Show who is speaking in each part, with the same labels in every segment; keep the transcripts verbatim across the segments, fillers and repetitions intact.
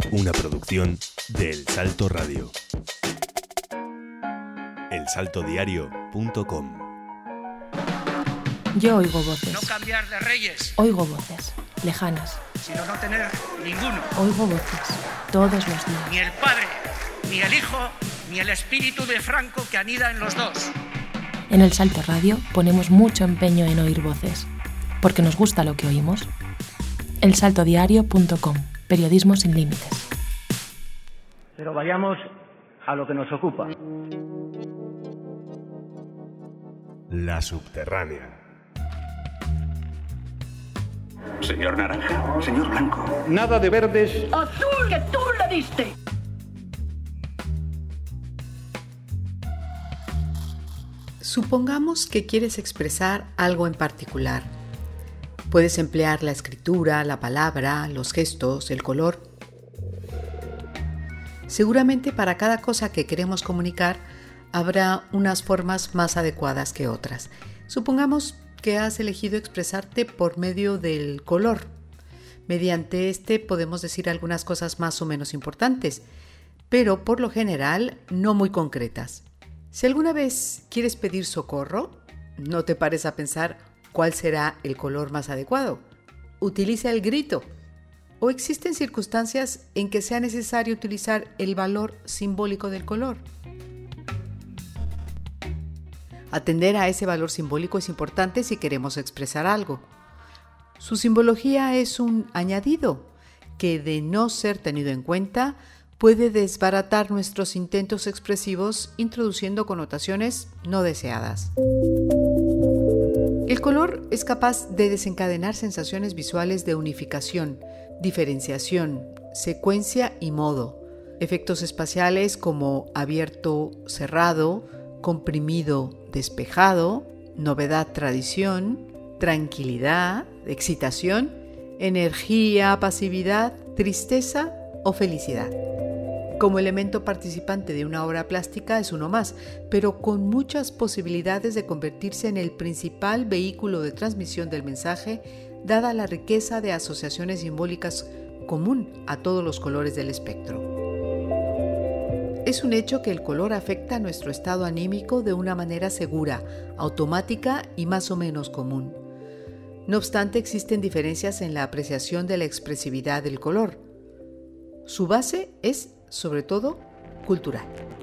Speaker 1: Una producción de El Salto Radio. el salto diario punto com.
Speaker 2: Yo oigo voces.
Speaker 3: No cambiar de reyes.
Speaker 2: Oigo voces, lejanas.
Speaker 3: Sino no tener ninguno.
Speaker 2: Oigo voces, todos los días.
Speaker 3: Ni el Padre, ni el Hijo, ni el Espíritu de Franco que anida en los dos.
Speaker 2: En El Salto Radio ponemos mucho empeño en oír voces, porque nos gusta lo que oímos. el salto diario punto com, periodismo sin límites.
Speaker 4: Pero vayamos a lo que nos ocupa.
Speaker 1: La subterránea.
Speaker 5: Señor Naranja, señor Blanco.
Speaker 4: Nada de verdes.
Speaker 6: ¡Azul, que tú le diste!
Speaker 7: Supongamos que quieres expresar algo en particular. Puedes emplear la escritura, la palabra, los gestos, el color. Seguramente para cada cosa que queremos comunicar habrá unas formas más adecuadas que otras. Supongamos que has elegido expresarte por medio del color. Mediante este podemos decir algunas cosas más o menos importantes, pero por lo general no muy concretas. Si alguna vez quieres pedir socorro, no te pares a pensar cuál será el color más adecuado. Utiliza el grito. ¿O existen circunstancias en que sea necesario utilizar el valor simbólico del color? Atender a ese valor simbólico es importante si queremos expresar algo. Su simbología es un añadido que, de no ser tenido en cuenta, puede desbaratar nuestros intentos expresivos introduciendo connotaciones no deseadas. El color es capaz de desencadenar sensaciones visuales de unificación, diferenciación, secuencia y modo, efectos espaciales como abierto, cerrado, comprimido, despejado, novedad, tradición, tranquilidad, excitación, energía, pasividad, tristeza o felicidad. Como elemento participante de una obra plástica es uno más, pero con muchas posibilidades de convertirse en el principal vehículo de transmisión del mensaje, dada la riqueza de asociaciones simbólicas común a todos los colores del espectro. Es un hecho que el color afecta nuestro estado anímico de una manera segura, automática y más o menos común. No obstante, existen diferencias en la apreciación de la expresividad del color. Su base es, sobre todo, cultural.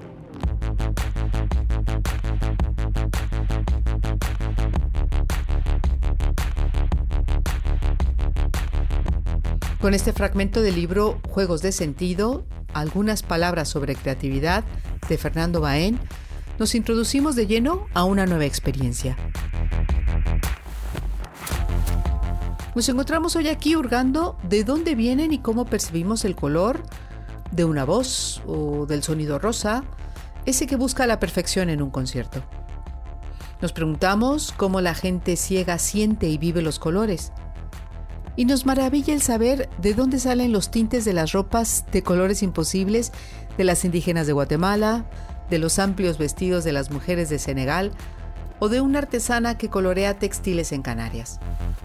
Speaker 7: Con este fragmento del libro Juegos de Sentido, algunas palabras sobre creatividad de Fernando Baén, nos introducimos de lleno a una nueva experiencia. Nos encontramos hoy aquí hurgando de dónde vienen y cómo percibimos el color de una voz o del sonido rosa, ese que busca la perfección en un concierto. Nos preguntamos cómo la gente ciega siente y vive los colores. Y nos maravilla el saber de dónde salen los tintes de las ropas de colores imposibles de las indígenas de Guatemala, de los amplios vestidos de las mujeres de Senegal o de una artesana que colorea textiles en Canarias.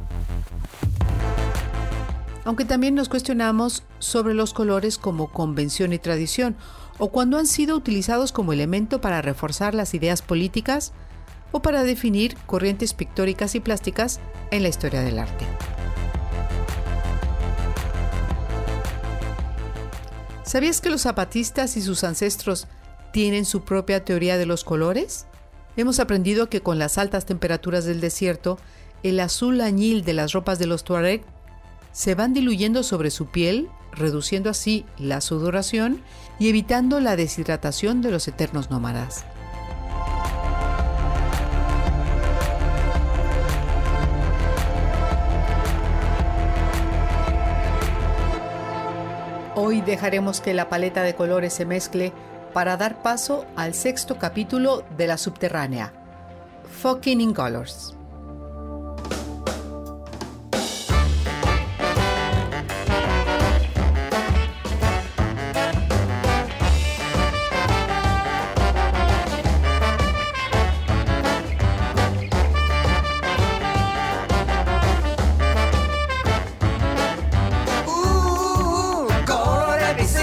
Speaker 7: Aunque también nos cuestionamos sobre los colores como convención y tradición, o cuando han sido utilizados como elemento para reforzar las ideas políticas o para definir corrientes pictóricas y plásticas en la historia del arte. ¿Sabías que los zapatistas y sus ancestros tienen su propia teoría de los colores? Hemos aprendido que con las altas temperaturas del desierto, el azul añil de las ropas de los tuareg se van diluyendo sobre su piel, reduciendo así la sudoración y evitando la deshidratación de los eternos nómadas. Hoy dejaremos que la paleta de colores se mezcle para dar paso al sexto capítulo de La Subterránea, Fucking in Colors.
Speaker 8: Uh, colores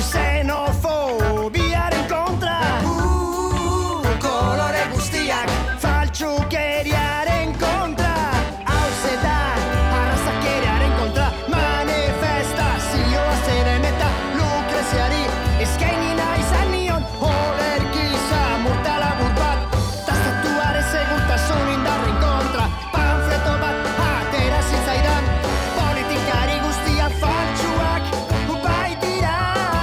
Speaker 8: xenofobiaren kontra. Uh, kolore guztiak faltsukeriaren kontra. Hauze da arrazakeriaren kontra. Manifestazioa zeren eta Lukreziari eskaini nahi izan nion olerki samurta labur bat. Tastatuaren segurtasun indarren kontra. Panfleto bat atera zitzaidan. Politikari guztia faltsuak baitira.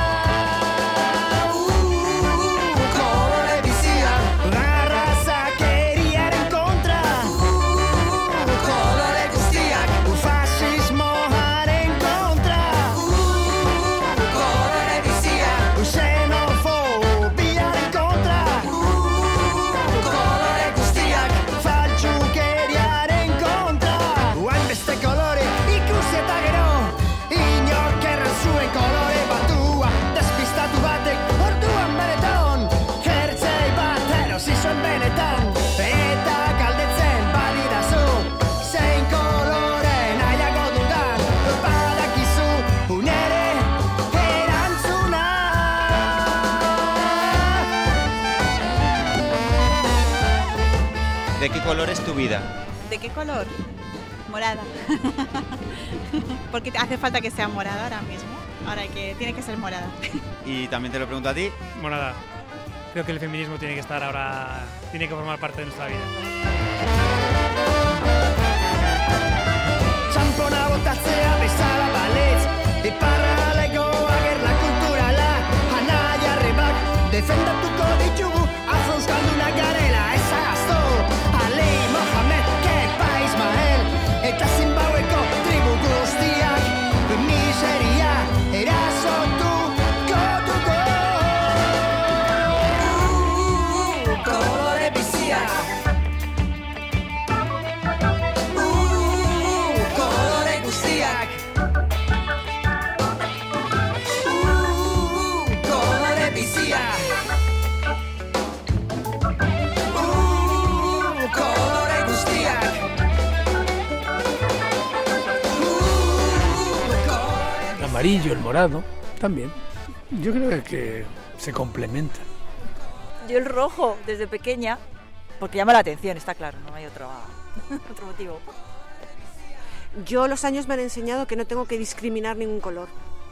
Speaker 8: Uh, kolore biziak arrazakeriaren kontra. Uh, kolore guztiak fasismoaren kontra. Uh, kolore biziak xenofobiaren kontra. Uh, kolore guztiak faltsukeriaren kontra. Hainbeste kolore ikusi eta gero inork erran zuen kolore batua. Despistatu batek orduan benetan jertzei bat erosi zuen benetan. Eta galdetzen badidazu zein kolore nahiago dudan. Badakizu unere erantzuna.
Speaker 9: ¿De qué color es tu vida?
Speaker 10: ¿De qué color? Morada. Porque hace falta que sea morada ahora mismo. Ahora que tiene que ser morada.
Speaker 9: Y también te lo pregunto a ti.
Speaker 11: Morada. Creo que el feminismo tiene que estar ahora, tiene que formar parte de nuestra vida.
Speaker 8: Txampona botatzea bezala balitz. Iparralegoa gerla kulturala. Anaiarrebak defendatuko ditugu. Afro euskaldunak garela ezagaztu. Ali Mohamed, Kepa Ismael eta Zimbabweko tribu guztiak miseria erasotuko dugu. Uh, kolore biziak. Uh, kolore guztiak. Uh, kolore biziak. Uh, kolore guztiak.
Speaker 12: El amarillo, el morado, también. Yo creo que se complementan.
Speaker 13: Yo el rojo, desde pequeña, porque llama la atención, está claro, no hay otro, otro motivo.
Speaker 14: Yo los años me han enseñado que no tengo que discriminar ningún color.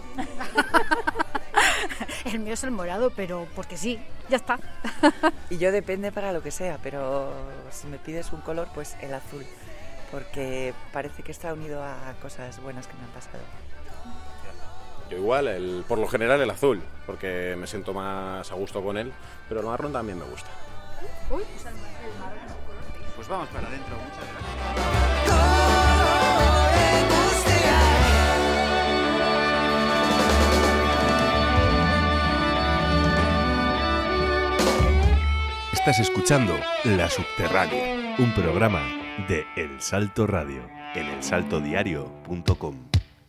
Speaker 15: El mío es el morado, pero porque sí, ya está.
Speaker 16: Y yo depende para lo que sea, pero si me pides un color, pues el azul, porque parece que está unido a cosas buenas que me han pasado.
Speaker 17: Yo igual, el, por lo general el azul, porque me siento más a gusto con él, pero el marrón también me gusta.
Speaker 15: Uy, pues el marrón es un color.
Speaker 9: Pues vamos para adentro, muchas gracias.
Speaker 1: Estás escuchando La Subterránea, un programa de El Salto Radio en el salto diario punto com.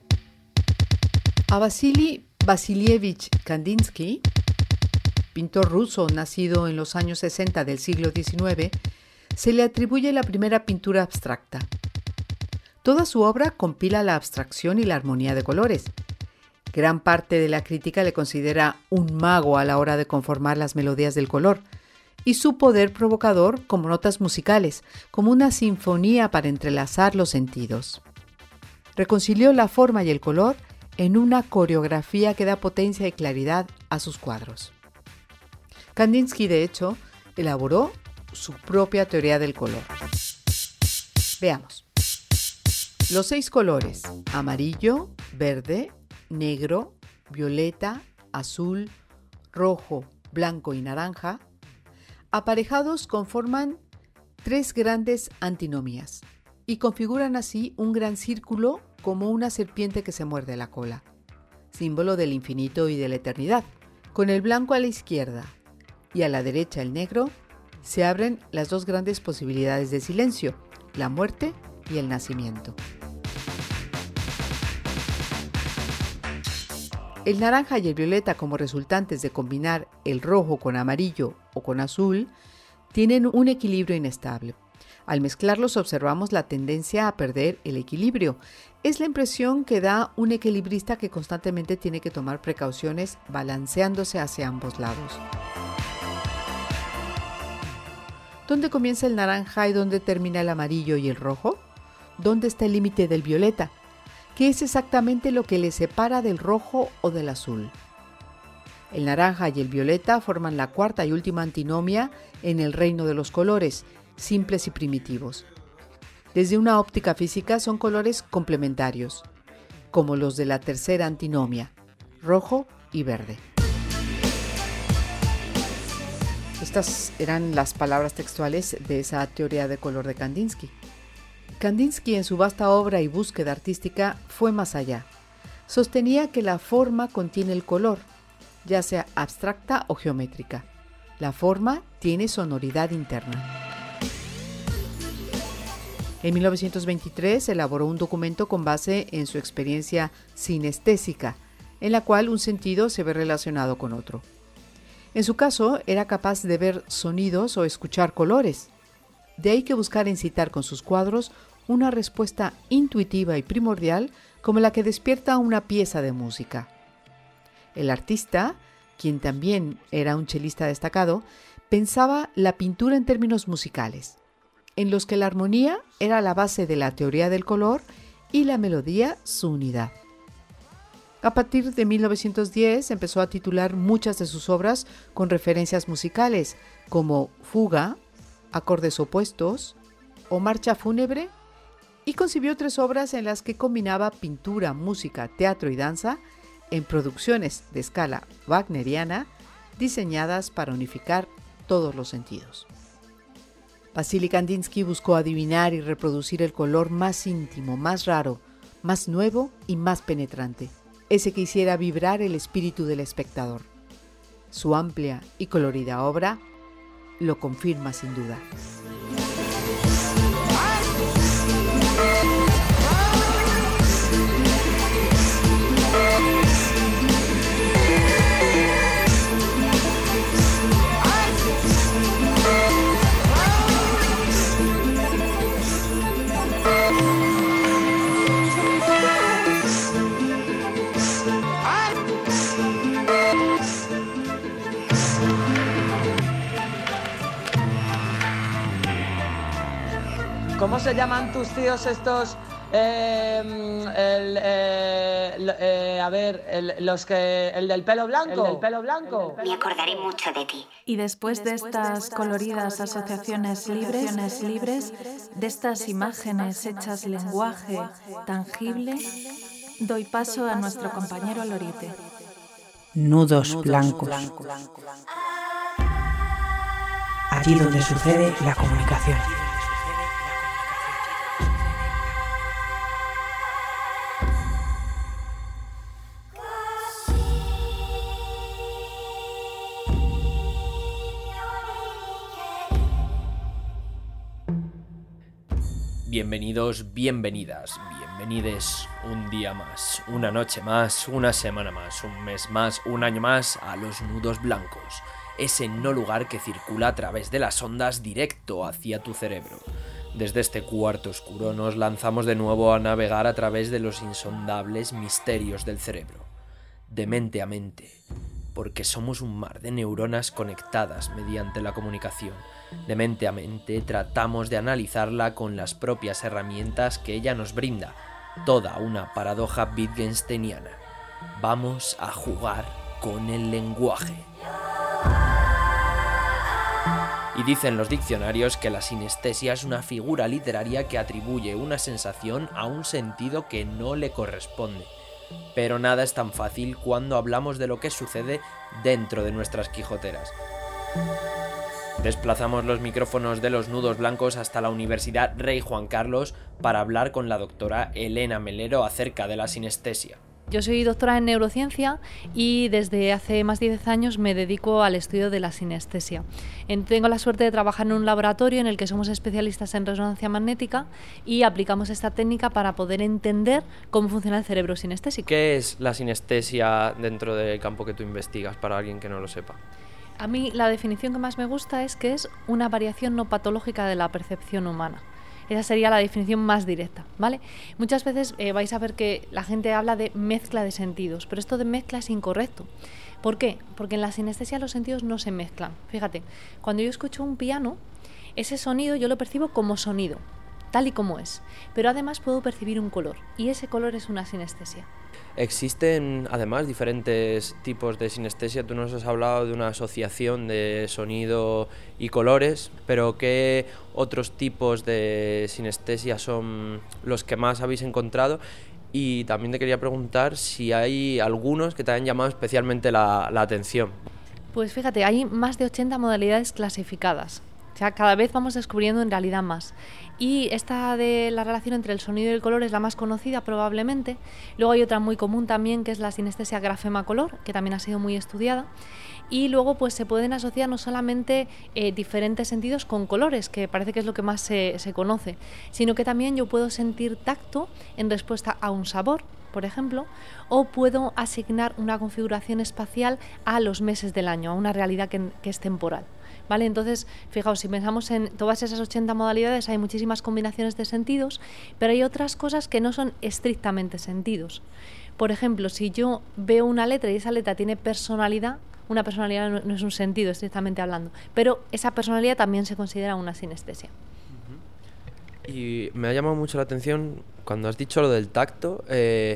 Speaker 7: A Vasily Vasilievich Kandinsky, pintor ruso nacido en los años sesenta del siglo diecinueve, se le atribuye la primera pintura abstracta. Toda su obra compila la abstracción y la armonía de colores. Gran parte de la crítica le considera un mago a la hora de conformar las melodías del color, y su poder provocador como notas musicales, como una sinfonía para entrelazar los sentidos. Reconcilió la forma y el color en una coreografía que da potencia y claridad a sus cuadros. Kandinsky, de hecho, elaboró su propia teoría del color. Veamos. Los seis colores: amarillo, verde, negro, violeta, azul, rojo, blanco y naranja, aparejados conforman tres grandes antinomías y configuran así un gran círculo como una serpiente que se muerde la cola, símbolo del infinito y de la eternidad. Con el blanco a la izquierda y a la derecha el negro, se abren las dos grandes posibilidades de silencio, la muerte y el nacimiento. El naranja y el violeta, como resultantes de combinar el rojo con amarillo o con azul, tienen un equilibrio inestable. Al mezclarlos observamos la tendencia a perder el equilibrio Es la impresión que da un equilibrista que constantemente tiene que tomar precauciones balanceándose hacia ambos lados. ¿Dónde comienza el naranja y dónde termina el amarillo y el rojo? ¿Dónde está el límite del violeta? ¿Qué es exactamente lo que le separa del rojo o del azul? El naranja y el violeta forman la cuarta y última antinomia en el reino de los colores, simples y primitivos. Desde una óptica física son colores complementarios, como los de la tercera antinomia, rojo y verde. Estas eran las palabras textuales de esa teoría de color de Kandinsky. Kandinsky, en su vasta obra y búsqueda artística, fue más allá. Sostenía que la forma contiene el color, ya sea abstracta o geométrica. La forma tiene sonoridad interna. En mil novecientos veintitrés elaboró un documento con base en su experiencia sinestésica, en la cual un sentido se ve relacionado con otro. En su caso, era capaz de ver sonidos o escuchar colores. De ahí que buscar incitar con sus cuadros una respuesta intuitiva y primordial como la que despierta una pieza de música. El artista, quien también era un chelista destacado, pensaba la pintura en términos musicales, en los que la armonía era la base de la teoría del color y la melodía su unidad. A partir de mil novecientos diez empezó a titular muchas de sus obras con referencias musicales, como Fuga, Acordes opuestos o Marcha fúnebre, y concibió tres obras en las que combinaba pintura, música, teatro y danza en producciones de escala wagneriana diseñadas para unificar todos los sentidos. Vasily Kandinsky buscó adivinar y reproducir el color más íntimo, más raro, más nuevo y más penetrante, ese que hiciera vibrar el espíritu del espectador. Su amplia y colorida obra lo confirma sin duda.
Speaker 18: ¿Cómo se llaman tus tíos estos? Eh, el, eh, eh, a ver, el, los que, el del pelo blanco. El del pelo blanco.
Speaker 19: Me acordaré mucho de ti.
Speaker 20: Y después de estas coloridas asociaciones libres, libres, de estas imágenes hechas lenguaje tangible, doy paso a nuestro compañero Lorite.
Speaker 21: Nudos blancos. Allí donde sucede la comunicación.
Speaker 22: Bienvenidos, bienvenidas, bienvenides un día más, una noche más, una semana más, un mes más, un año más a los nudos blancos, ese no lugar que circula a través de las ondas directo hacia tu cerebro. Desde este cuarto oscuro nos lanzamos de nuevo a navegar a través de los insondables misterios del cerebro, de mente a mente, porque somos un mar de neuronas conectadas mediante la comunicación. De mente a mente tratamos de analizarla con las propias herramientas que ella nos brinda, toda una paradoja wittgensteiniana. Vamos a jugar con el lenguaje. Y dicen los diccionarios que la sinestesia es una figura literaria que atribuye una sensación a un sentido que no le corresponde. Pero nada es tan fácil cuando hablamos de lo que sucede dentro de nuestras quijoteras. Desplazamos los micrófonos de los nudos blancos hasta la Universidad Rey Juan Carlos para hablar con la doctora Elena Melero acerca de la sinestesia.
Speaker 23: Yo soy doctora en neurociencia y desde hace más de diez años me dedico al estudio de la sinestesia. Tengo la suerte de trabajar en un laboratorio en el que somos especialistas en resonancia magnética y aplicamos esta técnica para poder entender cómo funciona el cerebro sinestésico.
Speaker 22: ¿Qué es la sinestesia dentro del campo que tú investigas para alguien que no lo sepa?
Speaker 23: A mí la definición que más me gusta es que es una variación no patológica de la percepción humana. Esa sería la definición más directa, ¿vale? Muchas veces eh, vais a ver que la gente habla de mezcla de sentidos, pero esto de mezcla es incorrecto. ¿Por qué? Porque en la sinestesia los sentidos no se mezclan. Fíjate, cuando yo escucho un piano, ese sonido yo lo percibo como sonido, tal y como es, pero además puedo percibir un color, y ese color es una sinestesia.
Speaker 22: Existen además diferentes tipos de sinestesia. Tú nos has hablado de una asociación de sonido y colores, pero ¿qué otros tipos de sinestesia son los que más habéis encontrado? Y también te quería preguntar si hay algunos que te hayan llamado especialmente la, la atención.
Speaker 23: Pues fíjate, hay más de ochenta modalidades clasificadas. O sea, cada vez vamos descubriendo en realidad más. Y esta de la relación entre el sonido y el color es la más conocida probablemente. Luego hay otra muy común también, que es la sinestesia grafema-color, que también ha sido muy estudiada. Y luego pues se pueden asociar no solamente eh, diferentes sentidos con colores, que parece que es lo que más se, se conoce, sino que también yo puedo sentir tacto en respuesta a un sabor, por ejemplo, o puedo asignar una configuración espacial a los meses del año, a una realidad que, que es temporal. ¿Vale? Entonces, fijaos, si pensamos en todas esas ochenta modalidades, hay muchísimas combinaciones de sentidos, pero hay otras cosas que no son estrictamente sentidos. Por ejemplo, si yo veo una letra y esa letra tiene personalidad, una personalidad no, no es un sentido estrictamente hablando, pero esa personalidad también se considera una sinestesia.
Speaker 22: Y me ha llamado mucho la atención cuando has dicho lo del tacto. Eh,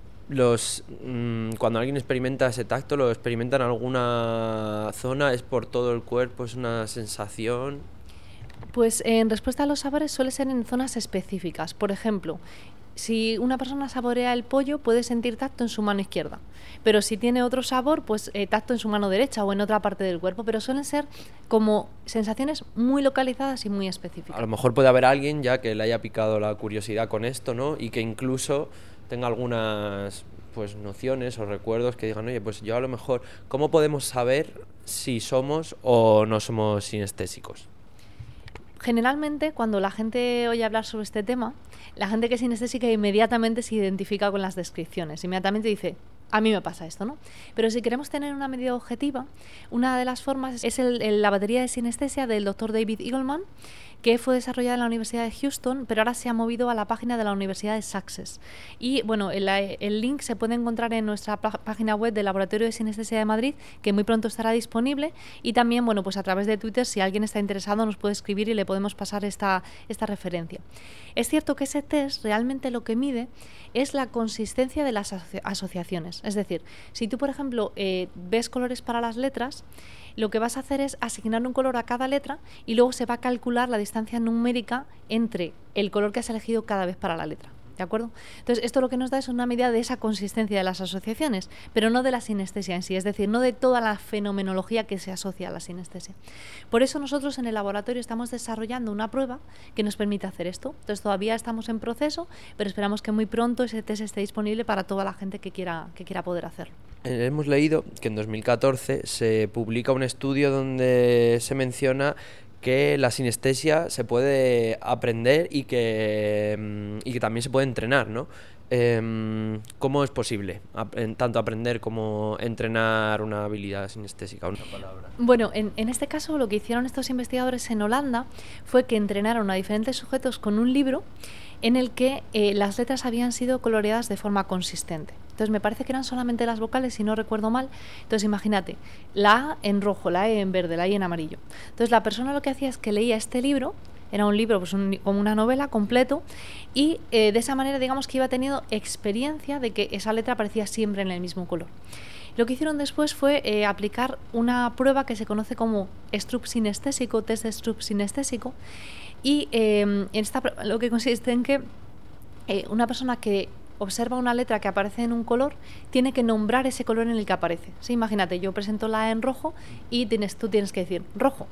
Speaker 22: Los, mmm, cuando alguien experimenta ese tacto, ¿lo experimenta en alguna zona? ¿Es por todo el cuerpo? ¿Es una sensación?
Speaker 23: Pues en respuesta a los sabores suele ser en zonas específicas. Por ejemplo, si una persona saborea el pollo, puede sentir tacto en su mano izquierda. Pero si tiene otro sabor, pues eh, tacto en su mano derecha o en otra parte del cuerpo. Pero suelen ser como sensaciones muy localizadas y muy específicas.
Speaker 22: A lo mejor puede haber alguien ya que le haya picado la curiosidad con esto, ¿no? Y que incluso tenga algunas pues nociones o recuerdos que digan, oye, pues yo a lo mejor, ¿cómo podemos saber si somos o no somos sinestésicos?
Speaker 23: Generalmente, cuando la gente oye hablar sobre este tema, la gente que es sinestésica inmediatamente se identifica con las descripciones, inmediatamente dice, a mí me pasa esto, ¿no? Pero si queremos tener una medida objetiva, una de las formas es el, el, la batería de sinestesia del doctor David Eagleman, que fue desarrollada en la Universidad de Houston, pero ahora se ha movido a la página de la Universidad de Sussex. Y bueno, el, el link se puede encontrar en nuestra página web del Laboratorio de Sinestesia de Madrid, que muy pronto estará disponible, y también, bueno, pues a través de Twitter, si alguien está interesado, nos puede escribir y le podemos pasar esta, esta referencia. Es cierto que ese test realmente lo que mide es la consistencia de las aso- asociaciones. Es decir, si tú, por ejemplo, eh, ves colores para las letras, lo que vas a hacer es asignar un color a cada letra y luego se va a calcular la distancia numérica entre el color que has elegido cada vez para la letra. ¿De acuerdo? Entonces, esto lo que nos da es una medida de esa consistencia de las asociaciones, pero no de la sinestesia en sí, es decir, no de toda la fenomenología que se asocia a la sinestesia. Por eso nosotros en el laboratorio estamos desarrollando una prueba que nos permite hacer esto. Entonces, todavía estamos en proceso, pero esperamos que muy pronto ese test esté disponible para toda la gente que quiera, que quiera poder hacerlo.
Speaker 22: Eh, hemos leído que en dos mil catorce se publica un estudio donde se menciona que la sinestesia se puede aprender y que, y que también se puede entrenar, ¿no? Eh, ¿Cómo es posible tanto aprender como entrenar una habilidad sinestésica? Una palabra.
Speaker 23: Bueno, en, en este caso lo que hicieron estos investigadores en Holanda fue que entrenaron a diferentes sujetos con un libro en el que eh, las letras habían sido coloreadas de forma consistente. Entonces me parece que eran solamente las vocales, si no recuerdo mal. Entonces imagínate, la A en rojo, la E en verde, la I en amarillo. Entonces la persona lo que hacía es que leía este libro, era un libro pues un, como una novela completo, y eh, de esa manera digamos que iba teniendo experiencia de que esa letra aparecía siempre en el mismo color. Lo que hicieron después fue eh, aplicar una prueba que se conoce como Stroop sinestésico, test de Stroop sinestésico, y eh, en esta prueba lo que consiste en que eh, una persona que observa una letra que aparece en un color, tiene que nombrar ese color en el que aparece. ¿Sí? Imagínate, yo presento la A en rojo y tienes, tú tienes que decir rojo.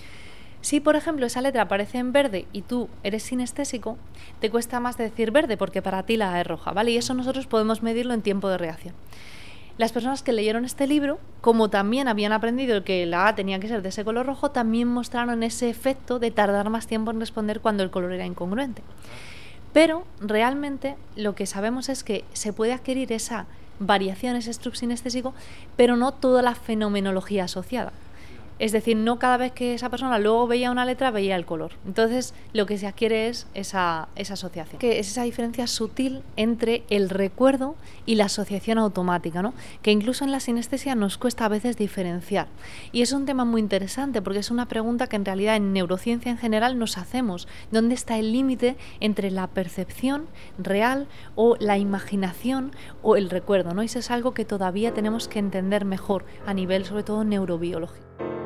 Speaker 23: Si, por ejemplo, esa letra aparece en verde y tú eres sinestésico, te cuesta más de decir verde porque para ti la A es roja, ¿vale? Y eso nosotros podemos medirlo en tiempo de reacción. Las personas que leyeron este libro, como también habían aprendido que la A tenía que ser de ese color rojo, también mostraron ese efecto de tardar más tiempo en responder cuando el color era incongruente. Pero realmente lo que sabemos es que se puede adquirir esa variación, ese Stroop sinestésico, pero no toda la fenomenología asociada. Es decir, no cada vez que esa persona luego veía una letra veía el color. Entonces lo que se adquiere es esa, esa asociación. Que es esa diferencia sutil entre el recuerdo y la asociación automática, ¿no? Que incluso en la sinestesia nos cuesta a veces diferenciar. Y es un tema muy interesante porque es una pregunta que en realidad en neurociencia en general nos hacemos. ¿Dónde está el límite entre la percepción real o la imaginación o el recuerdo, ¿no? Y eso es algo que todavía tenemos que entender mejor a nivel sobre todo neurobiológico.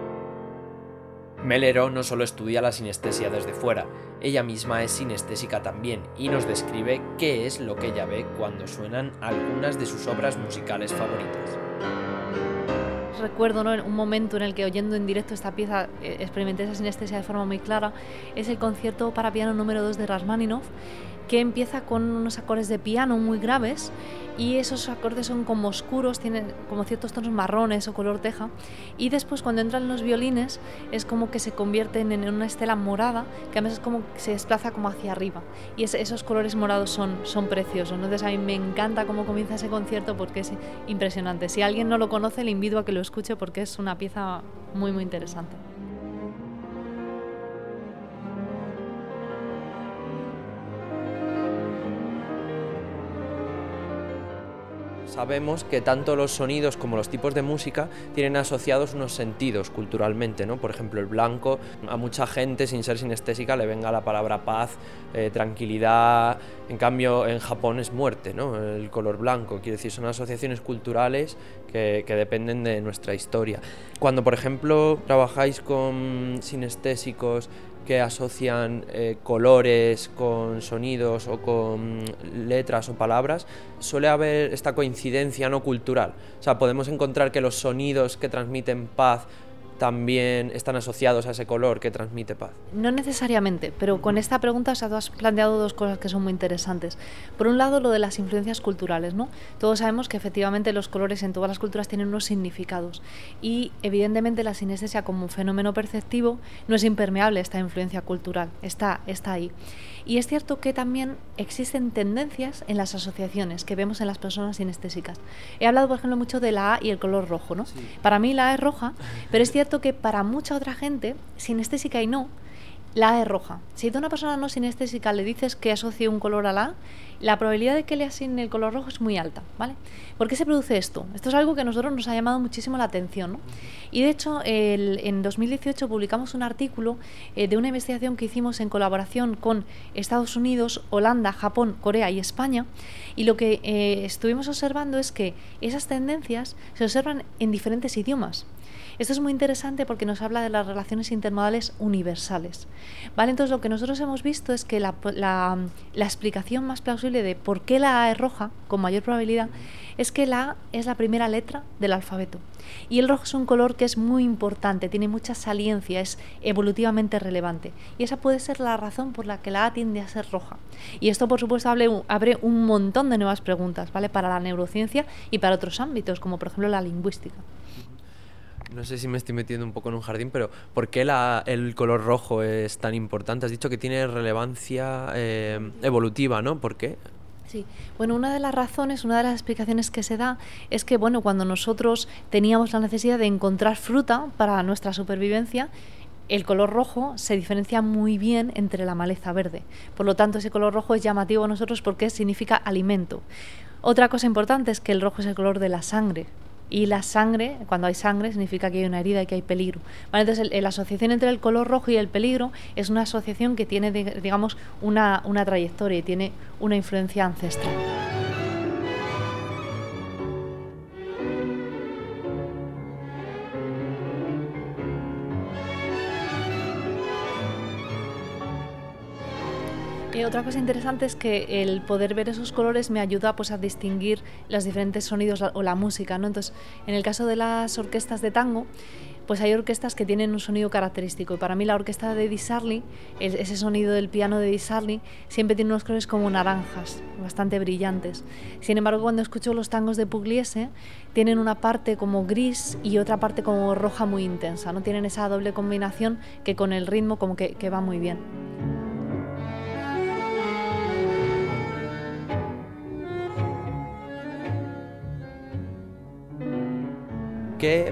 Speaker 22: Melero no solo estudia la sinestesia desde fuera, ella misma es sinestésica también y nos describe qué es lo que ella ve cuando suenan algunas de sus obras musicales favoritas.
Speaker 23: Recuerdo, ¿no?, un momento en el que oyendo en directo esta pieza eh, experimenté esa sinestesia de forma muy clara. Es el concierto para piano número dos de Rachmaninoff, que empieza con unos acordes de piano muy graves y esos acordes son como oscuros, tienen como ciertos tonos marrones o color teja, y después cuando entran los violines es como que se convierten en una estela morada que además es como que se desplaza como hacia arriba, y es, esos colores morados son, son preciosos. Entonces a mí me encanta cómo comienza ese concierto porque es impresionante. Si alguien no lo conoce le invito a que lo escuche porque es una pieza muy muy interesante.
Speaker 22: Sabemos que tanto los sonidos como los tipos de música tienen asociados unos sentidos culturalmente, ¿no? Por ejemplo, el blanco, a mucha gente sin ser sinestésica le venga la palabra paz, eh, tranquilidad. En cambio, en Japón es muerte, ¿no? El color blanco, quiere decir, son asociaciones culturales que, que dependen de nuestra historia. Cuando, por ejemplo, trabajáis con sinestésicos que asocian eh, colores con sonidos o con letras o palabras, suele haber esta coincidencia no cultural. O sea, podemos encontrar que los sonidos que transmiten paz también están asociados a ese color que transmite paz.
Speaker 23: No necesariamente, pero con esta pregunta o sea, tú has planteado dos cosas que son muy interesantes. Por un lado, lo de las influencias culturales, ¿no? Todos sabemos que efectivamente los colores en todas las culturas tienen unos significados y evidentemente la sinestesia como un fenómeno perceptivo no es impermeable a esta influencia cultural, está, está ahí. Y es cierto que también existen tendencias en las asociaciones que vemos en las personas sinestésicas. He hablado, por ejemplo, mucho de la A y el color rojo, ¿no? Sí. Para mí la A es roja, pero es cierto que para mucha otra gente, sinestésica y no, la A es roja. Si a una persona no sinestésica le dices que asocie un color a la A, la probabilidad de que le asigne el color rojo es muy alta, ¿vale? ¿Por qué se produce esto? Esto es algo que a nosotros nos ha llamado muchísimo la atención, ¿no? Y de hecho, el, en dos mil dieciocho publicamos un artículo eh, de una investigación que hicimos en colaboración con Estados Unidos, Holanda, Japón, Corea y España, y lo que eh, estuvimos observando es que esas tendencias se observan en diferentes idiomas. Esto es muy interesante porque nos habla de las relaciones intermodales universales, ¿vale? Entonces lo que nosotros hemos visto es que la, la, la explicación más plausible de por qué la A es roja, con mayor probabilidad, es que la A es la primera letra del alfabeto. Y el rojo es un color que es muy importante, tiene mucha saliencia, es evolutivamente relevante. Y esa puede ser la razón por la que la A tiende a ser roja. Y esto, por supuesto, abre, abre un montón de nuevas preguntas, ¿vale? Para la neurociencia y para otros ámbitos, como por ejemplo la lingüística.
Speaker 22: No sé si me estoy metiendo un poco en un jardín, pero ¿por qué la, el color rojo es tan importante? Has dicho que tiene relevancia eh, evolutiva, ¿no? ¿Por qué?
Speaker 23: Sí, bueno, una de las razones, una de las explicaciones que se da es que, bueno, cuando nosotros teníamos la necesidad de encontrar fruta para nuestra supervivencia, el color rojo se diferencia muy bien entre la maleza verde. Por lo tanto, ese color rojo es llamativo a nosotros porque significa alimento. Otra cosa importante es que el rojo es el color de la sangre. Y la sangre, cuando hay sangre, significa que hay una herida y que hay peligro. Vale, entonces, el, la asociación entre el color rojo y el peligro es una asociación que tiene, digamos, una, una trayectoria y tiene una influencia ancestral. Y otra cosa interesante es que el poder ver esos colores me ayuda pues, a distinguir los diferentes sonidos o la música, ¿no? Entonces, en el caso de las orquestas de tango, pues hay orquestas que tienen un sonido característico. Y para mí la orquesta de Di Sarli, ese sonido del piano de Di Sarli, siempre tiene unos colores como naranjas, bastante brillantes. Sin embargo, cuando escucho los tangos de Pugliese, tienen una parte como gris y otra parte como roja muy intensa, ¿no? Tienen esa doble combinación que con el ritmo como que, que va muy bien.
Speaker 22: ¿Qué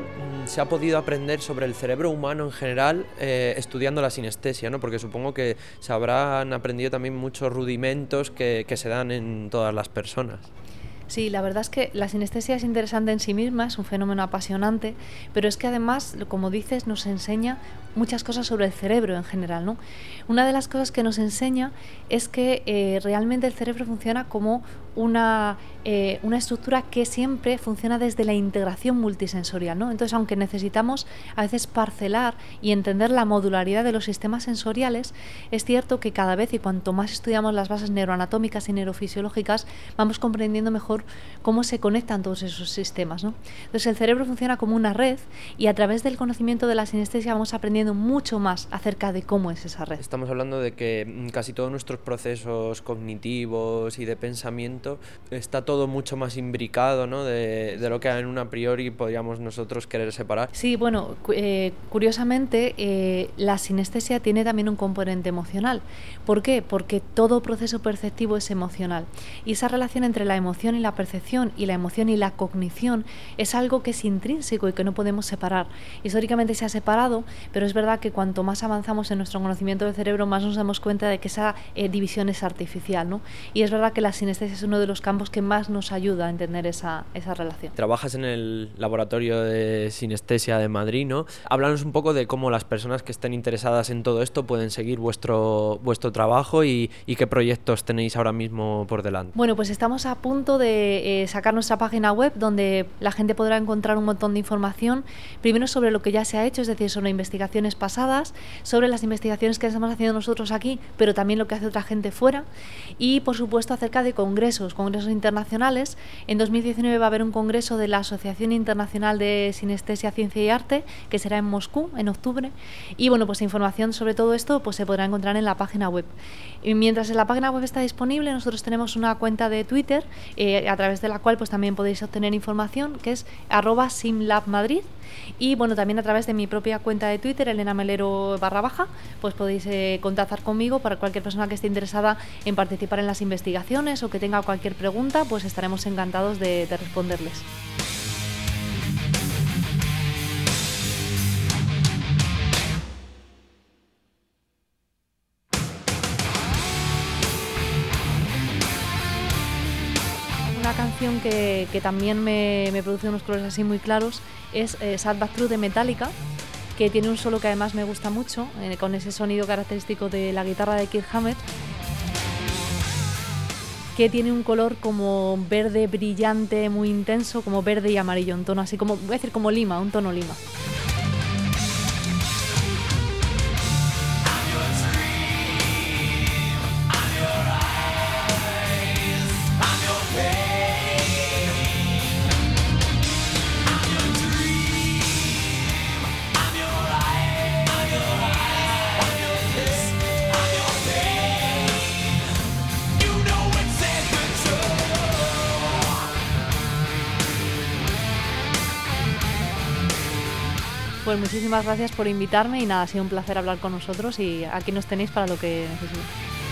Speaker 22: se ha podido aprender sobre el cerebro humano en general eh, estudiando la sinestesia, ¿no? Porque supongo que se habrán aprendido también muchos rudimentos que, que se dan en todas las personas.
Speaker 23: Sí, la verdad es que la sinestesia es interesante en sí misma, es un fenómeno apasionante, pero es que además, como dices, nos enseña muchas cosas sobre el cerebro en general, ¿no? Una de las cosas que nos enseña es que eh, realmente el cerebro funciona como una, eh, una estructura que siempre funciona desde la integración multisensorial, ¿no? Entonces, aunque necesitamos a veces parcelar y entender la modularidad de los sistemas sensoriales, es cierto que cada vez y cuanto más estudiamos las bases neuroanatómicas y neurofisiológicas, vamos comprendiendo mejor cómo se conectan todos esos sistemas, ¿no? Entonces, el cerebro funciona como una red y a través del conocimiento de la sinestesia vamos aprendiendo mucho más acerca de cómo es esa red.
Speaker 22: Estamos hablando de que casi todos nuestros procesos cognitivos y de pensamiento está todo mucho más imbricado, ¿no? de, de lo que en un a priori podríamos nosotros querer separar.
Speaker 23: Sí, bueno, eh, curiosamente eh, la sinestesia tiene también un componente emocional. ¿Por qué? Porque todo proceso perceptivo es emocional y esa relación entre la emoción y la percepción y la emoción y la cognición es algo que es intrínseco y que no podemos separar. Históricamente se ha separado, pero es verdad que cuanto más avanzamos en nuestro conocimiento del cerebro, más nos damos cuenta de que esa eh, división es artificial, ¿no? Y es verdad que la sinestesia es uno de los campos que más nos ayuda a entender esa, esa relación.
Speaker 22: Trabajas en el laboratorio de sinestesia de Madrid, ¿no? Háblanos un poco de cómo las personas que estén interesadas en todo esto pueden seguir vuestro, vuestro trabajo y, y qué proyectos tenéis ahora mismo por delante.
Speaker 23: Bueno, pues estamos a punto de eh, sacar nuestra página web donde la gente podrá encontrar un montón de información, primero sobre lo que ya se ha hecho, es decir, sobre investigaciones pasadas, sobre las investigaciones que estamos haciendo nosotros aquí, pero también lo que hace otra gente fuera, y por supuesto acerca de congresos, congresos internacionales. En dos mil diecinueve va a haber un congreso de la Asociación Internacional de Sinestesia, Ciencia y Arte, que será en Moscú en octubre, y bueno, pues información sobre todo esto pues se podrá encontrar en la página web. Y mientras en la página web está disponible, nosotros tenemos una cuenta de Twitter eh, a través de la cual pues también podéis obtener información, que es arroba simlabmadrid. Y bueno, también a través de mi propia cuenta de Twitter, Elena Melero barra baja, pues podéis eh, contactar conmigo para cualquier persona que esté interesada en participar en las investigaciones o que tenga cualquier pregunta, pues estaremos encantados de, de responderles. Una canción que, que también me, me produce unos colores así muy claros es eh, Sad But True de Metallica, que tiene un solo que además me gusta mucho, eh, con ese sonido característico de la guitarra de Kirk Hammett, que tiene un color como verde brillante, muy intenso, como verde y amarillo, un tono así como, voy a decir como lima, un tono lima. Pues muchísimas gracias por invitarme y nada, ha sido un placer hablar con nosotros y aquí nos tenéis para lo que necesitéis.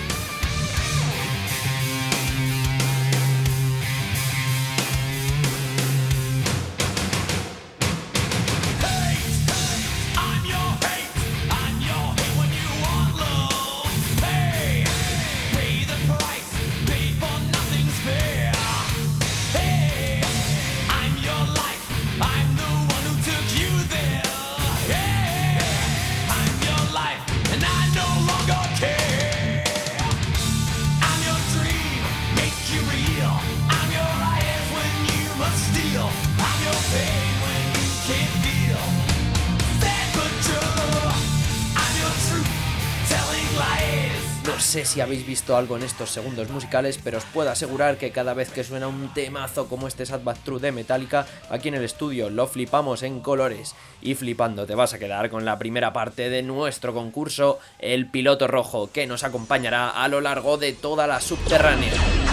Speaker 22: No sé si habéis visto algo en estos segundos musicales, pero os puedo asegurar que cada vez que suena un temazo como este Sad But True de Metallica, aquí en el estudio lo flipamos en colores. Y flipando te vas a quedar con la primera parte de nuestro concurso, el piloto rojo, que nos acompañará a lo largo de toda la subterránea.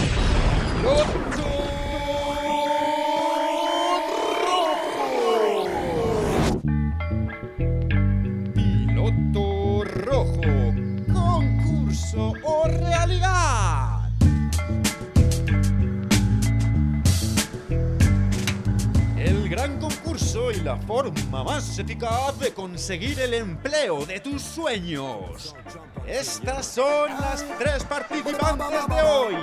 Speaker 2: Piloto rojo. Concurso o realidad. El gran concurso y la forma más eficaz de conseguir el empleo de tus sueños. Estas son las tres participantes de hoy.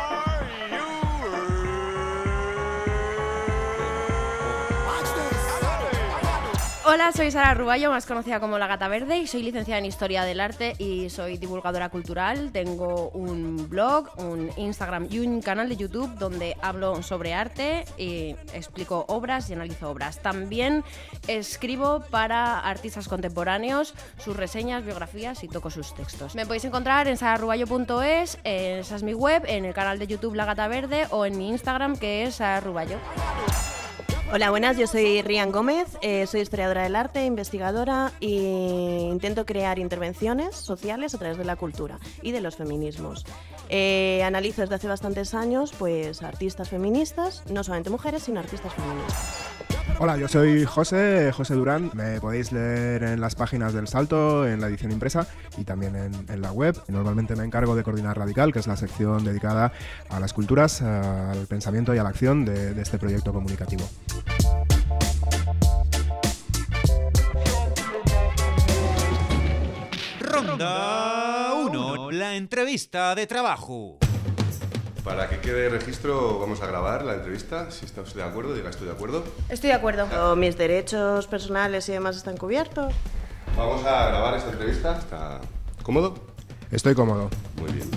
Speaker 3: Hola, soy Sara Ruballo, más conocida como La Gata Verde, y soy licenciada en Historia del Arte y soy divulgadora cultural. Tengo un blog, un Instagram y un canal de YouTube donde hablo sobre arte y explico obras y analizo obras. También escribo para artistas contemporáneos sus reseñas, biografías y toco sus textos. Me podéis encontrar en sara ruballo punto es, esa es mi web, en el canal de YouTube La Gata Verde o en mi Instagram, que es Sara Ruballo.
Speaker 5: Hola, buenas, yo soy Rian Gómez, eh, soy historiadora del arte, investigadora e intento crear intervenciones sociales a través de la cultura y de los feminismos. Eh, analizo desde hace bastantes años pues, artistas feministas, no solamente mujeres, sino artistas feministas.
Speaker 19: Hola, yo soy José, José Durán. Me podéis leer en las páginas del Salto, en la edición impresa y también en, en la web. Normalmente me encargo de coordinar Radical, que es la sección dedicada a las culturas, al pensamiento y a la acción de, de este proyecto comunicativo.
Speaker 2: Ronda uno, la entrevista de trabajo.
Speaker 1: Para que quede registro, vamos a grabar la entrevista. Si está usted de acuerdo, diga estoy de acuerdo.
Speaker 5: Estoy de acuerdo. O mis derechos personales y demás están cubiertos.
Speaker 1: Vamos a grabar esta entrevista. ¿Está cómodo?
Speaker 19: Estoy cómodo.
Speaker 1: Muy bien.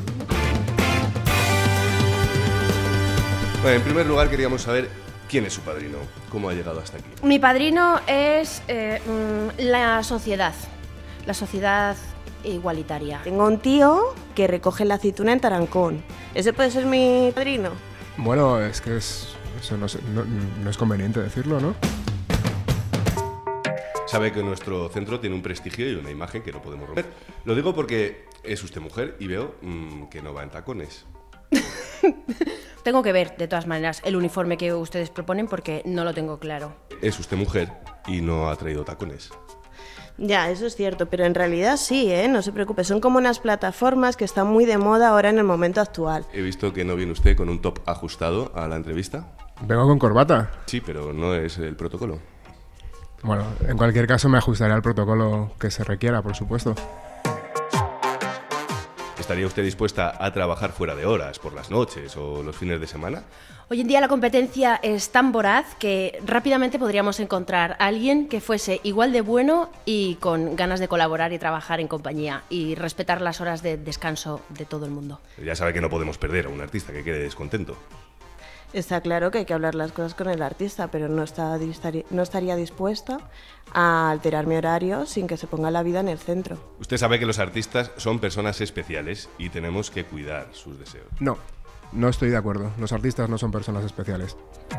Speaker 1: Bueno, en primer lugar queríamos saber quién es su padrino, cómo ha llegado hasta aquí.
Speaker 3: Mi padrino es eh, la sociedad, la sociedad igualitaria.
Speaker 5: Tengo un tío que recoge la aceituna en Tarancón. ¿Ese puede ser mi padrino?
Speaker 19: Bueno, es que es, eso no, no, no es conveniente decirlo, ¿no?
Speaker 1: Sabe que nuestro centro tiene un prestigio y una imagen que no podemos romper. Lo digo porque es usted mujer y veo mmm, que no va en tacones.
Speaker 3: Tengo que ver, de todas maneras, el uniforme que ustedes proponen porque no lo tengo claro.
Speaker 1: Es usted mujer y no ha traído tacones.
Speaker 5: Ya, eso es cierto, pero en realidad sí, ¿eh? No se preocupe, son como unas plataformas que están muy de moda ahora en el momento actual.
Speaker 1: He visto que no viene usted con un top ajustado a la entrevista.
Speaker 19: Vengo con corbata.
Speaker 1: Sí, pero no es el protocolo.
Speaker 19: Bueno, en cualquier caso me ajustaré al protocolo que se requiera, por supuesto.
Speaker 1: ¿Estaría usted dispuesta a trabajar fuera de horas, por las noches o los fines de semana?
Speaker 3: Hoy en día la competencia es tan voraz que rápidamente podríamos encontrar a alguien que fuese igual de bueno y con ganas de colaborar y trabajar en compañía y respetar las horas de descanso de todo el mundo.
Speaker 1: Ya sabe que no podemos perder a un artista que quede descontento.
Speaker 5: Está claro que hay que hablar las cosas con el artista, pero no, está, no estaría dispuesta a alterar mi horario sin que se ponga la vida en el centro.
Speaker 1: Usted sabe que los artistas son personas especiales y tenemos que cuidar sus deseos.
Speaker 19: No, no estoy de acuerdo. Los artistas no son personas especiales.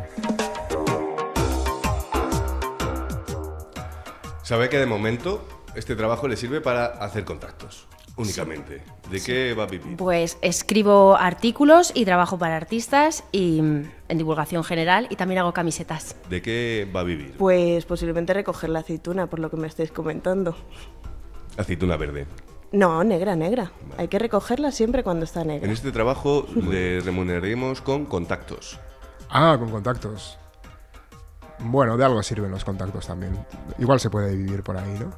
Speaker 1: Sabe que de momento este trabajo le sirve para hacer contactos. Únicamente. ¿De sí. qué va a vivir?
Speaker 3: Pues escribo artículos y trabajo para artistas y en divulgación general y también hago camisetas.
Speaker 1: ¿De qué va a vivir?
Speaker 5: Pues posiblemente recoger la aceituna, por lo que me estáis comentando.
Speaker 1: Aceituna verde.
Speaker 5: No, negra, negra. Vale. Hay que recogerla siempre cuando está negra.
Speaker 1: En este trabajo le remuneraremos con contactos.
Speaker 19: Ah, con contactos. Bueno, de algo sirven los contactos también. Igual se puede vivir por ahí, ¿no?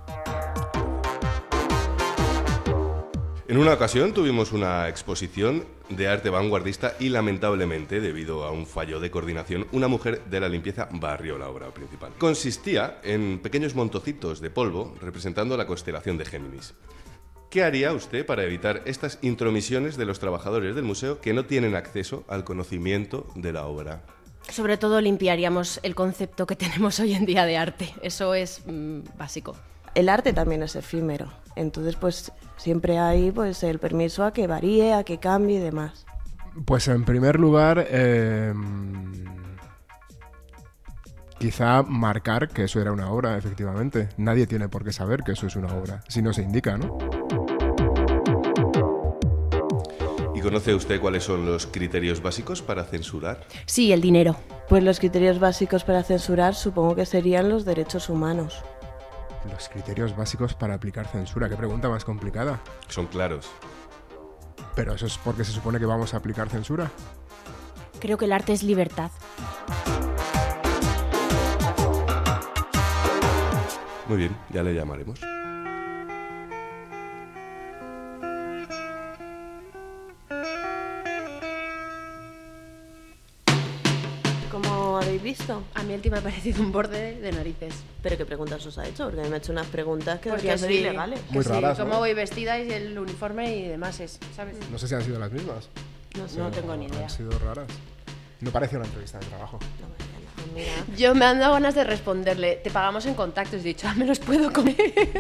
Speaker 1: En una ocasión tuvimos una exposición de arte vanguardista y lamentablemente, debido a un fallo de coordinación, una mujer de la limpieza barrió la obra principal. Consistía en pequeños montocitos de polvo representando la constelación de Géminis. ¿Qué haría usted para evitar estas intromisiones de los trabajadores del museo que no tienen acceso al conocimiento de la obra?
Speaker 3: Sobre todo limpiaríamos el concepto que tenemos hoy en día de arte. Eso es mmm, básico.
Speaker 5: El arte también es efímero, entonces pues siempre hay pues el permiso a que varíe, a que cambie y demás.
Speaker 19: Pues en primer lugar, eh, quizá marcar que eso era una obra, efectivamente. Nadie tiene por qué saber que eso es una obra, si no se indica, ¿no?
Speaker 1: ¿Y conoce usted cuáles son los criterios básicos para censurar?
Speaker 3: Sí, el dinero.
Speaker 5: Pues los criterios básicos para censurar supongo que serían los derechos humanos.
Speaker 19: Los criterios básicos para aplicar censura. ¿Qué pregunta más complicada?
Speaker 1: Son claros.
Speaker 19: ¿Pero eso es porque se supone que vamos a aplicar censura?
Speaker 3: Creo que el arte es libertad.
Speaker 1: Muy bien, ya le llamaremos.
Speaker 5: ¿Cómo habéis visto?
Speaker 3: A mí el tío me ha parecido un borde de narices.
Speaker 5: ¿Pero qué preguntas os ha hecho? Porque me ha hecho unas preguntas que
Speaker 3: Porque
Speaker 5: deberían ser
Speaker 3: sí,
Speaker 5: ilegales.
Speaker 3: que
Speaker 19: Muy
Speaker 3: sí,
Speaker 19: raras,
Speaker 3: cómo
Speaker 19: ¿no?
Speaker 3: voy vestida y el uniforme y demás es, ¿sabes?
Speaker 19: No sé si han sido las mismas.
Speaker 3: No, no tengo ni idea.
Speaker 19: Han sido raras. No parece una entrevista de trabajo.
Speaker 3: Yo me han dado ganas de responderle, te pagamos en contactos, he dicho, ah, me los puedo comer.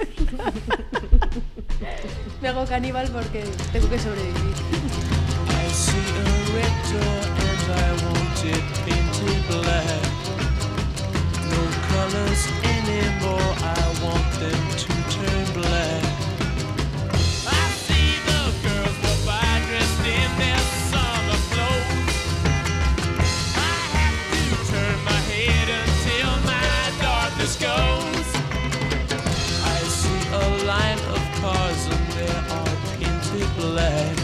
Speaker 3: Me hago caníbal porque tengo que sobrevivir.
Speaker 8: I see a red door and I want it painted black. No colors anymore, I want them to turn black. I see the girls go by dressed in their summer clothes. I have to turn my head until my darkness goes. I see a line of cars and they are painted black.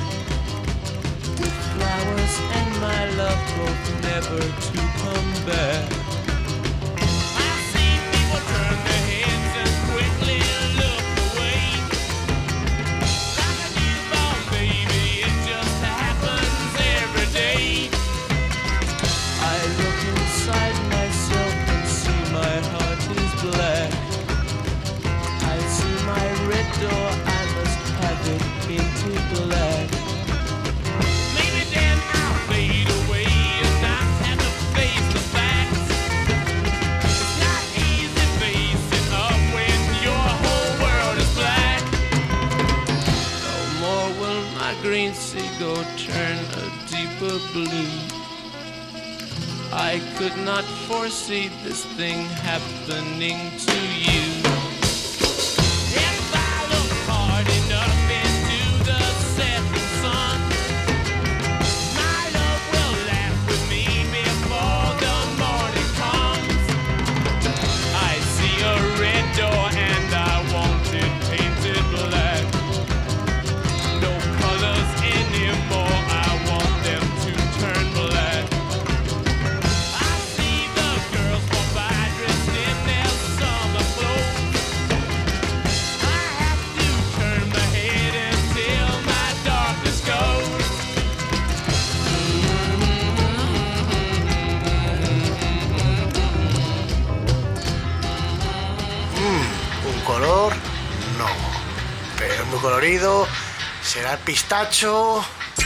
Speaker 8: Flowers and my love both never to come back. I see people turn their heads and quickly look away. Like a newborn baby, it just happens every day. I look inside myself and see my heart is black. I see my red door, I must have it painted black. Fade away and not have to face the facts. It's not easy facing up when your whole world is black. No more will my green seagull turn a deeper blue. I could not foresee this thing happening to you. If I look hard enough into the setting sun, door and I want it painted black. No colors anymore, I want them to turn black. I see the girls walk by dressed in their summer clothes. I have to turn my head until my darkness goes.
Speaker 4: Un color, no. Pero muy colorido, será el pistacho.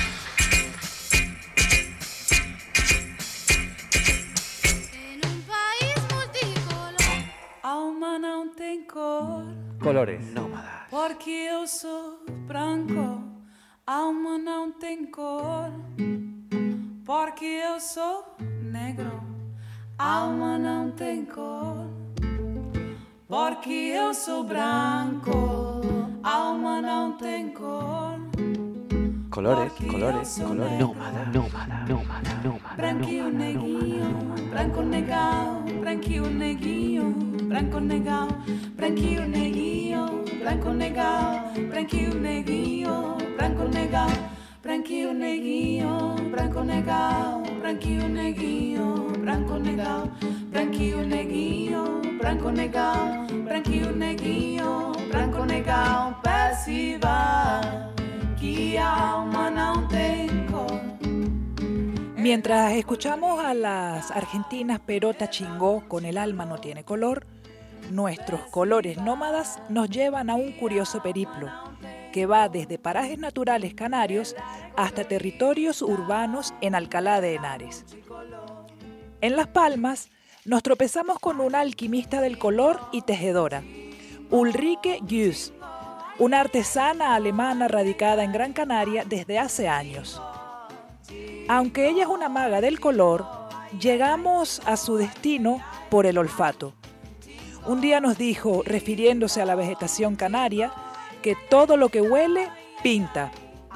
Speaker 8: Alma não tem cor.
Speaker 9: Colores nómadas.
Speaker 8: Porque eu sou branco. Alma não tem cor. Porque eu sou negro. Alma não tem cor. Porque eu sou branco, alma não tem cor.
Speaker 9: Colores, colores, colores. Nómada, nómada, nómada, nómada.
Speaker 8: Branquinho, neguinho, branco negão, branquinho, neguinho, branco negão, branquinho, neguinho, branco negão, branquinho, neguinho, branco negão, branquinho, neguinho, branco negão, branquinho, neguinho, branco negão, branquinho, neguinho, branco negão, branquinho, neguinho, branco negão, perciba que alma não tem cor.
Speaker 6: Mientras escuchamos a las argentinas Perota Chingó con El alma no tiene color, nuestros colores nómadas nos llevan a un curioso periplo que va desde parajes naturales canarios hasta territorios urbanos en Alcalá de Henares. En Las Palmas nos tropezamos con una alquimista del color y tejedora, Ulrike Jüss, una artesana alemana radicada en Gran Canaria desde hace años. Aunque ella es una maga del color, llegamos a su destino por el olfato. Un día nos dijo, refiriéndose a la vegetación canaria, que todo lo que huele, pinta.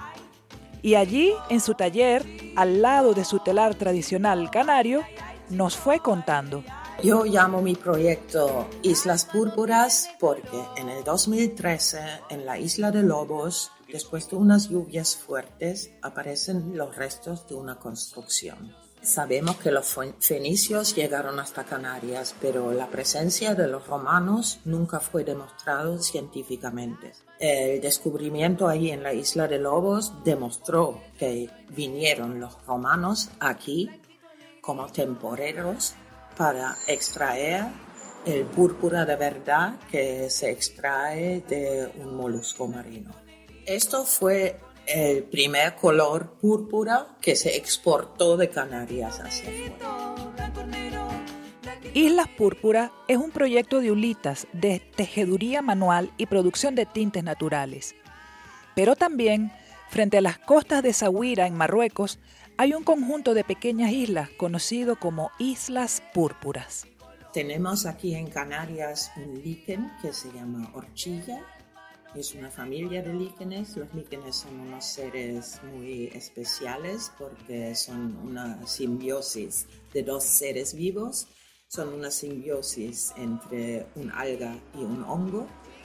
Speaker 6: Y allí, en su taller, al lado de su telar tradicional canario, nos fue contando.
Speaker 10: Yo llamo mi proyecto Islas Púrpuras porque en el dos mil trece, en la isla de Lobos, después de unas lluvias fuertes, aparecen los restos de una construcción. Sabemos que los fenicios llegaron hasta Canarias, pero la presencia de los romanos nunca fue demostrada científicamente. El descubrimiento ahí en la isla de Lobos demostró que vinieron los romanos aquí como temporeros para extraer el púrpura de verdad que se extrae de un molusco marino. Esto fue el primer color púrpura que se exportó de Canarias hacia afuera.
Speaker 6: Islas Púrpura es un proyecto de ulitas de tejeduría manual y producción de tintes naturales. Pero también, frente a las costas de Zahuira, en Marruecos, hay un conjunto de pequeñas islas conocido como Islas Púrpuras.
Speaker 10: Tenemos aquí en Canarias un líquen que se llama horchilla. Es una familia de líquenes. Los líquenes son unos seres muy especiales porque son una simbiosis de dos seres vivos. Son una simbiosis entre un alga y un hongo.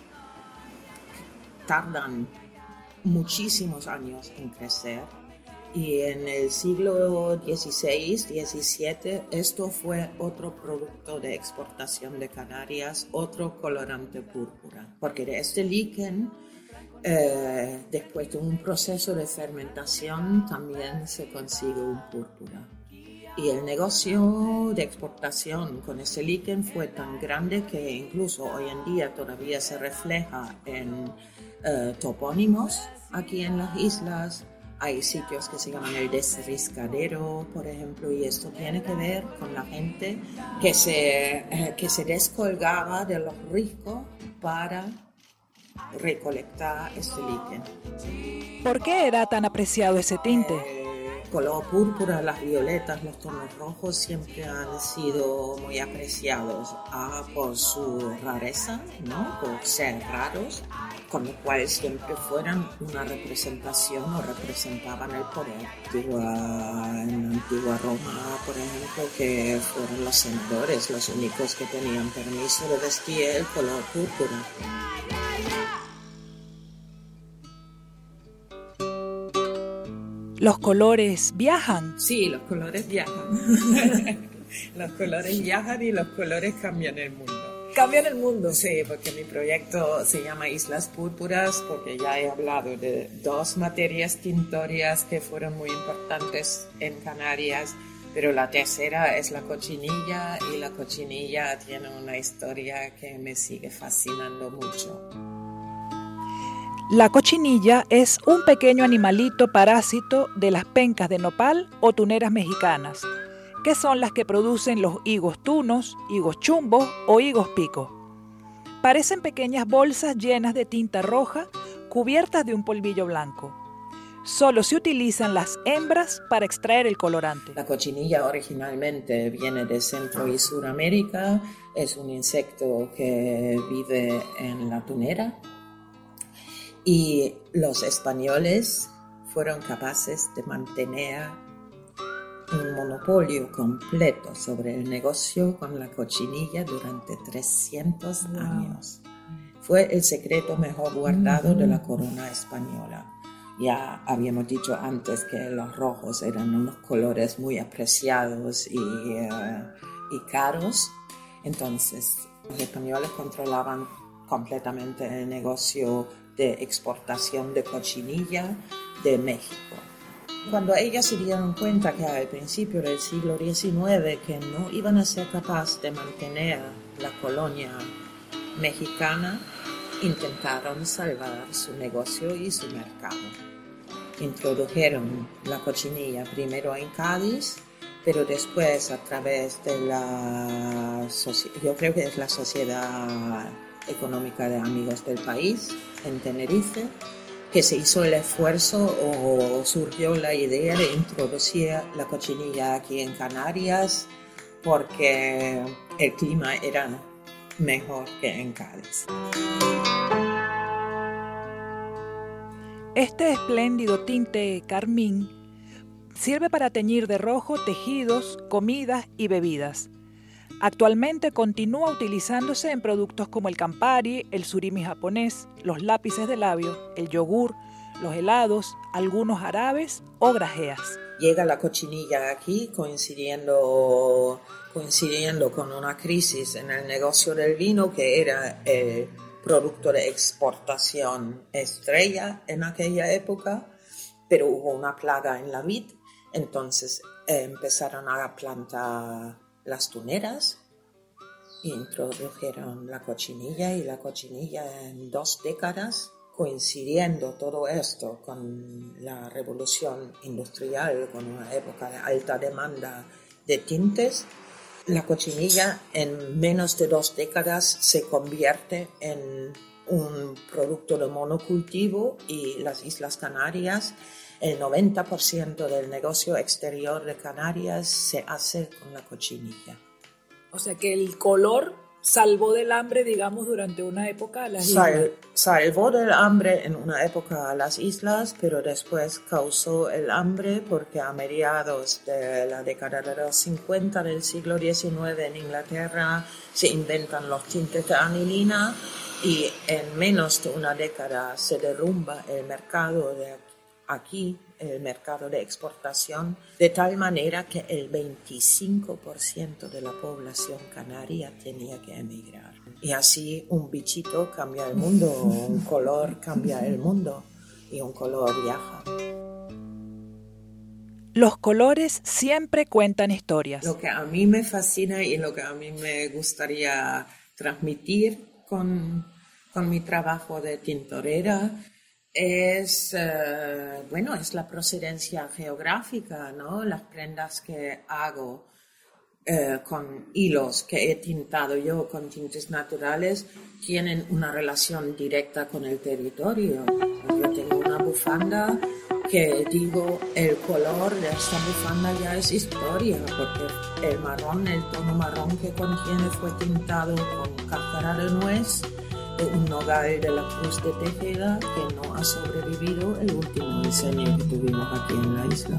Speaker 10: Tardan muchísimos años en crecer. Y en el siglo dieciséis, diecisiete, esto fue otro producto de exportación de Canarias, otro colorante púrpura. Porque de este líquen, eh, después de un proceso de fermentación, también se consigue un púrpura. Y el negocio de exportación con ese líquen fue tan grande que incluso hoy en día todavía se refleja en eh, topónimos aquí en las islas. Hay sitios que se llaman el desriscadero, por ejemplo, y esto tiene que ver con la gente que se, eh, que se descolgaba de los riscos para recolectar este líquen.
Speaker 6: ¿Por qué era tan apreciado ese tinte?
Speaker 10: El color púrpura, las violetas, los tonos rojos siempre han sido muy apreciados ah, por su rareza, ¿no? Por ser raros, con lo cual siempre fueran una representación o representaban el poder. Antigua, en la antigua Roma, por ejemplo, que fueron los senadores los únicos que tenían permiso de vestir el color púrpura.
Speaker 6: ¿Los colores viajan?
Speaker 10: Sí, los colores viajan. Los colores viajan y los colores cambian el mundo.
Speaker 6: ¿Cambian el mundo?
Speaker 10: Sí, porque mi proyecto se llama Islas Púrpuras porque ya he hablado de dos materias tintorias que fueron muy importantes en Canarias, pero la tercera es la cochinilla y la cochinilla tiene una historia que me sigue fascinando mucho.
Speaker 6: La cochinilla es un pequeño animalito parásito de las pencas de nopal o tuneras mexicanas, que son las que producen los higos tunos, higos chumbos o higos pico. Parecen pequeñas bolsas llenas de tinta roja cubiertas de un polvillo blanco. Solo se utilizan las hembras para extraer el colorante.
Speaker 10: La cochinilla originalmente viene de Centro y Suramérica. Es un insecto que vive en la tunera. Y los españoles fueron capaces de mantener un monopolio completo sobre el negocio con la cochinilla durante trescientos wow. años. Fue el secreto mejor guardado uh-huh. de la corona española. Ya habíamos dicho antes que los rojos eran unos colores muy apreciados y, uh, y caros. Entonces, los españoles controlaban completamente el negocio de exportación de cochinilla de México. Cuando ellos se dieron cuenta que al principio del siglo diecinueve que no iban a ser capaces de mantener la colonia mexicana, intentaron salvar su negocio y su mercado. Introdujeron la cochinilla primero en Cádiz, pero después a través de la, yo creo que es la Sociedad Económica de Amigos del País, en Tenerife, que se hizo el esfuerzo o surgió la idea de introducir la cochinilla aquí en Canarias porque el clima era mejor que en Cádiz.
Speaker 6: Este espléndido tinte carmín sirve para teñir de rojo tejidos, comidas y bebidas. Actualmente continúa utilizándose en productos como el Campari, el surimi japonés, los lápices de labio, el yogur, los helados, algunos jarabes o grajeas.
Speaker 10: Llega la cochinilla aquí coincidiendo, coincidiendo con una crisis en el negocio del vino, que era el producto de exportación estrella en aquella época, pero hubo una plaga en la vid, entonces eh, empezaron a plantar las tuneras, introdujeron la cochinilla, y la cochinilla en dos décadas, coincidiendo todo esto con la revolución industrial, con una época de alta demanda de tintes, la cochinilla en menos de dos décadas se convierte en un producto de monocultivo, y las Islas Canarias, el noventa por ciento del negocio exterior de Canarias se hace con la cochinilla.
Speaker 6: O sea que el color salvó del hambre, digamos, durante una época a las islas.
Speaker 10: Sal, salvó del hambre en una época a las islas, pero después causó el hambre porque a mediados de la década de los cincuenta del siglo diecinueve en Inglaterra se inventan los tintes de anilina, y en menos de una década se derrumba el mercado de aquí, el mercado de exportación, de tal manera que el veinticinco por ciento de la población canaria tenía que emigrar. Y así un bichito cambia el mundo, un color cambia el mundo, y un color viaja.
Speaker 6: Los colores siempre cuentan historias.
Speaker 10: Lo que a mí me fascina y lo que a mí me gustaría transmitir con, con mi trabajo de tintorera es, eh, bueno, es la procedencia geográfica, ¿no? Las prendas que hago eh, con hilos que he tintado yo con tintes naturales tienen una relación directa con el territorio. Yo tengo una bufanda que digo, el color de esta bufanda ya es historia, porque el marrón, el tono marrón que contiene fue tintado con cáscara de nuez de un nogal de la Cruz de Tejeda que no ha sobrevivido el último incendio que tuvimos aquí en la isla.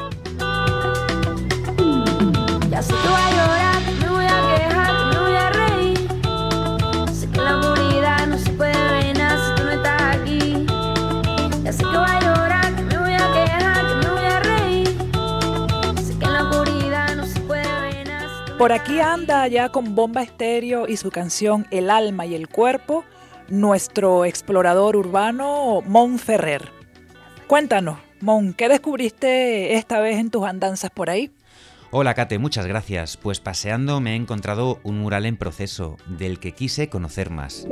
Speaker 11: Ya sé que voy a llorar, que me voy a quejar, que me voy a reír. Sé que en la oscuridad no se puede ver nada si tú no estás aquí. Ya sé que voy a llorar, que me voy a quejar, que me voy a reír. Sé que en la oscuridad no se puede ver nada si tú no
Speaker 6: Por aquí anda ya con Bomba Estéreo y su canción El alma y el cuerpo, nuestro explorador urbano Mon Ferrer. Cuéntanos, Mon, ¿qué descubriste esta vez en tus andanzas por ahí?
Speaker 12: Hola Kate, muchas gracias. Pues paseando me he encontrado un mural en proceso, del que quise conocer más.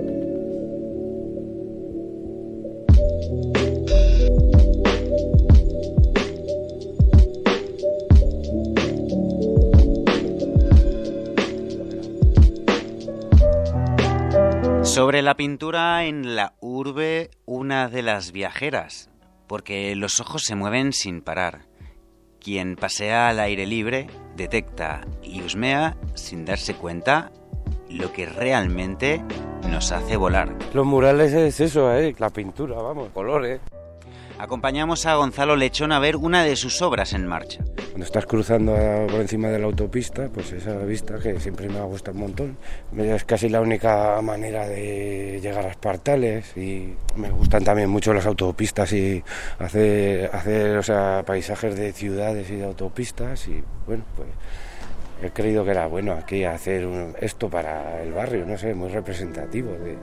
Speaker 12: Sobre la pintura en la urbe, una de las viajeras, porque los ojos se mueven sin parar. Quien pasea al aire libre detecta y husmea sin darse cuenta lo que realmente nos hace volar.
Speaker 13: Los murales es eso, ¿eh? La pintura, vamos, colores.
Speaker 12: Acompañamos a Gonzalo Lechón a ver una de sus obras en marcha.
Speaker 13: Cuando estás cruzando por encima de la autopista, pues esa vista que siempre me ha gustado un montón. Es casi la única manera de llegar a Espartales, y me gustan también mucho las autopistas y hacer, hacer o sea, paisajes de ciudades y de autopistas, y bueno, pues he creído que era bueno aquí hacer un, esto para el barrio, no sé, muy representativo de...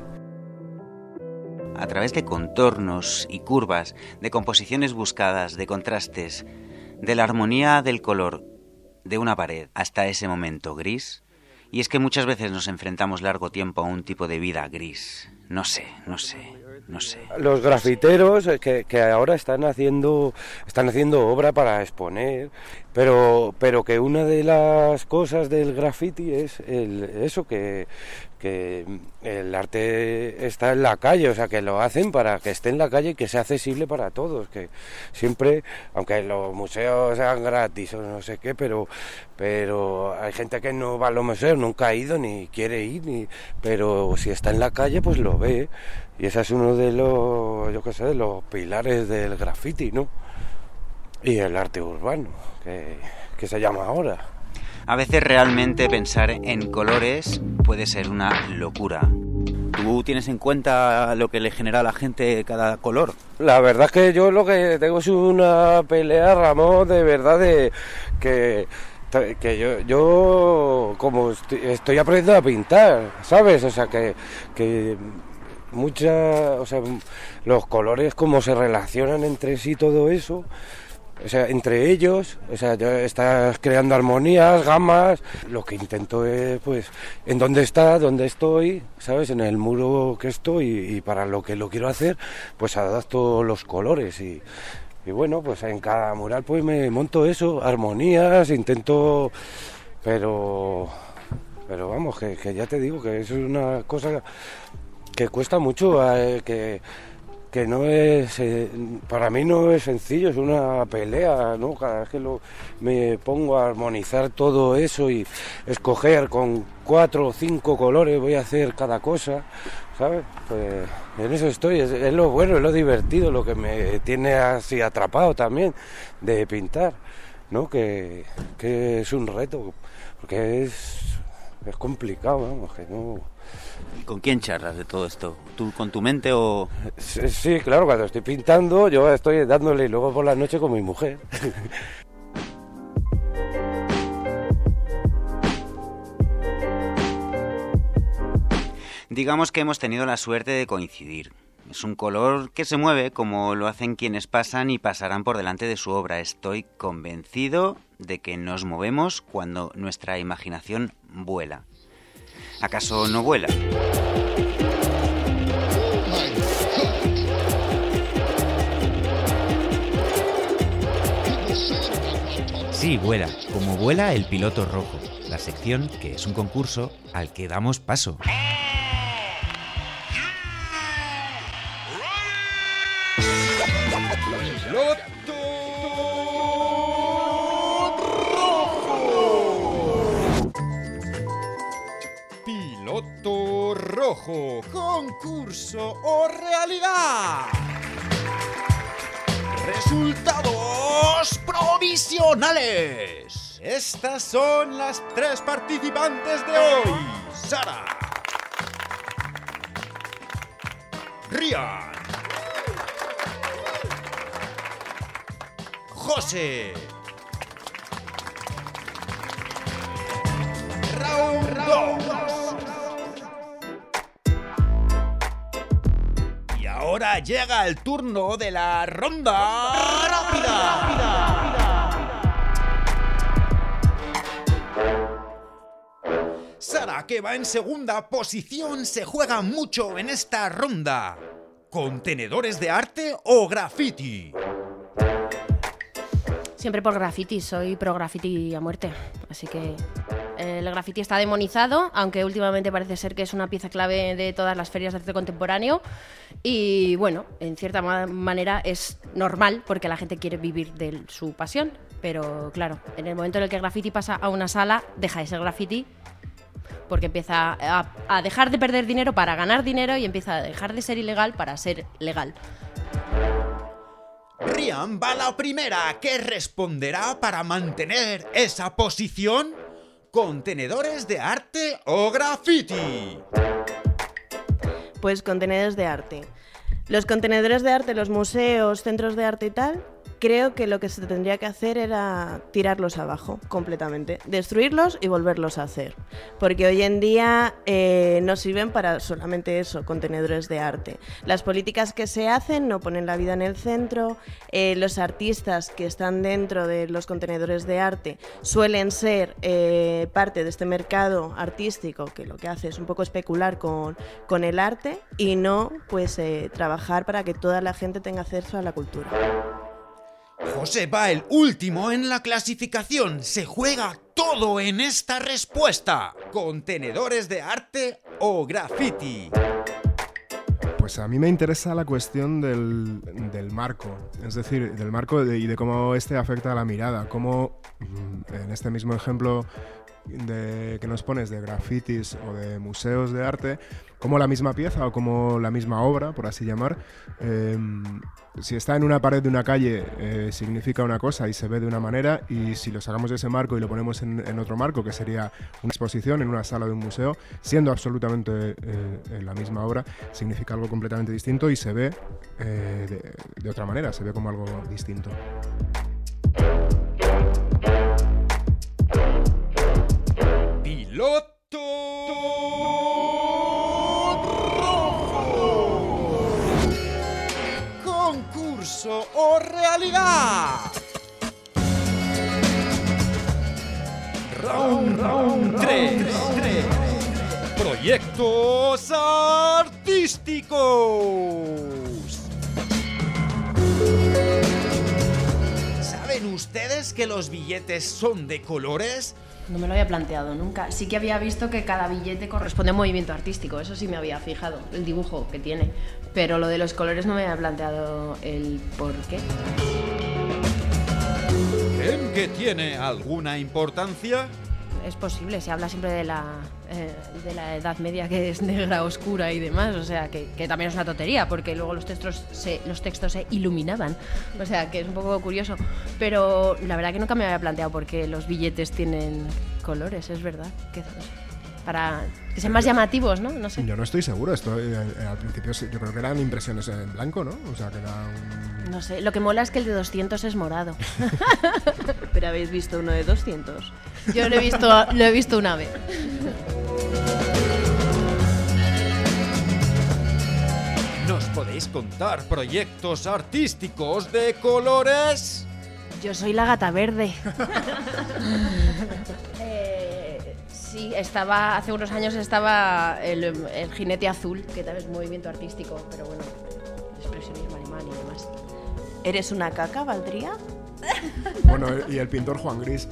Speaker 12: A través de contornos y curvas, de composiciones buscadas, de contrastes, de la armonía del color de una pared hasta ese momento gris. Y es que muchas veces nos enfrentamos largo tiempo a un tipo de vida gris. No sé, no sé, no sé.
Speaker 13: Los grafiteros que, que ahora están haciendo, están haciendo obra para exponer, pero, pero que una de las cosas del graffiti es el, eso, que, que el arte está en la calle, o sea, que lo hacen para que esté en la calle y que sea accesible para todos, que siempre, aunque los museos sean gratis o no sé qué, pero, pero hay gente que no va a los museos, nunca ha ido ni quiere ir, ni, pero si está en la calle pues lo ve, y ese es uno de los, yo qué sé, de los pilares del graffiti, ¿no? Y el arte urbano, que, que se llama ahora.
Speaker 12: A veces realmente pensar en colores puede ser una locura. ¿Tú tienes en cuenta lo que le genera a la gente cada color?
Speaker 13: La verdad es que yo lo que tengo es una pelea, Ramón, de verdad, de que, que yo, yo como estoy, estoy aprendiendo a pintar, ¿sabes? O sea, que, que mucha, o sea, los colores, cómo se relacionan entre sí, todo eso. O sea, entre ellos, o sea, ya estás creando armonías, gamas. Lo que intento es, pues, en dónde está, dónde estoy, ¿sabes? En el muro que estoy y para lo que lo quiero hacer, pues adapto los colores y, y bueno, pues en cada mural pues me monto eso, armonías, intento, pero, pero vamos, que, que ya te digo que eso es una cosa que cuesta mucho, eh, que que no es, eh, para mí no es sencillo, es una pelea, ¿no? Cada vez que lo, me pongo a armonizar todo eso y escoger con cuatro o cinco colores voy a hacer cada cosa, ¿sabes? Pues en eso estoy, es, es lo bueno, es lo divertido, lo que me tiene así atrapado también de pintar, ¿no? Que, que es un reto, porque es, es complicado, vamos, que no...
Speaker 12: ¿Y con quién charlas de todo esto? ¿Tú con tu mente o...?
Speaker 13: Sí, sí, claro, cuando estoy pintando yo estoy dándole y luego por la noche con mi mujer.
Speaker 12: Digamos que hemos tenido la suerte de coincidir. Es un color que se mueve como lo hacen quienes pasan y pasarán por delante de su obra. Estoy convencido de que nos movemos cuando nuestra imaginación vuela. ¿Acaso no vuela?
Speaker 14: Sí, vuela, como vuela el piloto rojo, la sección que es un concurso al que damos paso.
Speaker 2: Piloto rojo, concurso o realidad. Resultados provisionales. Estas son las tres participantes de hoy. Sara, Rian, José. Round dos. Y ahora llega el turno de la ronda rápida. Sara, que va en segunda posición, se juega mucho en esta ronda. ¿Contenedores de arte o graffiti?
Speaker 3: Siempre por graffiti, soy pro graffiti a muerte, así que el graffiti está demonizado, aunque últimamente parece ser que es una pieza clave de todas las ferias de arte contemporáneo y bueno, en cierta ma- manera es normal porque la gente quiere vivir de su pasión, pero claro, en el momento en el que el graffiti pasa a una sala, deja de ser graffiti porque empieza a, a dejar de perder dinero para ganar dinero y empieza a dejar de ser ilegal para ser legal.
Speaker 2: Rian va la primera. ¿Qué responderá para mantener esa posición? ¿Contenedores de arte o graffiti?
Speaker 5: Pues contenedores de arte. Los contenedores de arte, los museos, centros de arte y tal, creo que lo que se tendría que hacer era tirarlos abajo completamente, destruirlos y volverlos a hacer, porque hoy en día eh, no sirven para solamente eso, contenedores de arte. Las políticas que se hacen no ponen la vida en el centro, eh, los artistas que están dentro de los contenedores de arte suelen ser eh, parte de este mercado artístico que lo que hace es un poco especular con, con el arte y no pues eh, trabajar para que toda la gente tenga acceso a la cultura.
Speaker 2: José va el último en la clasificación. Se juega todo en esta respuesta. ¿Contenedores de arte o graffiti?
Speaker 19: Pues a mí me interesa la cuestión del, del marco, es decir, del marco de, y de cómo este afecta a la mirada. Cómo, en este mismo ejemplo, de, que nos pones de grafitis o de museos de arte, como la misma pieza o como la misma obra, por así llamar, eh, si está en una pared de una calle eh, significa una cosa y se ve de una manera, y si lo sacamos de ese marco y lo ponemos en, en otro marco, que sería una exposición en una sala de un museo, siendo absolutamente eh, la misma obra, significa algo completamente distinto y se ve eh, de, de otra manera, se ve como algo distinto.
Speaker 2: Piloto rojo. Concurso o realidad. Round, round tres. Proyectos artísticos. ¿Saben ustedes que los billetes son de colores?
Speaker 3: No me lo había planteado nunca. Sí que había visto que cada billete corresponde a un movimiento artístico, eso sí me había fijado, el dibujo que tiene. Pero lo de los colores no me había planteado el por qué.
Speaker 2: ¿Creen que tiene alguna importancia?
Speaker 3: Es posible, se habla siempre de la, eh, de la Edad Media, que es negra, oscura y demás, o sea, que, que también es una tontería, porque luego los textos, se, los textos se iluminaban, o sea, que es un poco curioso. Pero la verdad que nunca me había planteado por qué los billetes tienen colores, es verdad, que, para que sean más llamativos, ¿no? No sé.
Speaker 19: Yo no estoy seguro, esto eh, al principio yo creo que eran impresiones en blanco, ¿no? O sea, que era un...
Speaker 3: No sé, lo que mola es que el de doscientos es morado.
Speaker 5: ¿Pero habéis visto uno de doscientos?
Speaker 3: Yo lo he visto, lo he visto una vez.
Speaker 2: ¿Nos podéis contar proyectos artísticos de colores?
Speaker 3: Yo soy la gata verde. eh, sí, estaba hace unos años estaba el, el jinete azul, que también es un movimiento artístico, pero bueno, expresionismo alemán y demás.
Speaker 5: ¿Eres una caca, valdría?
Speaker 19: Bueno, y el pintor Juan Gris.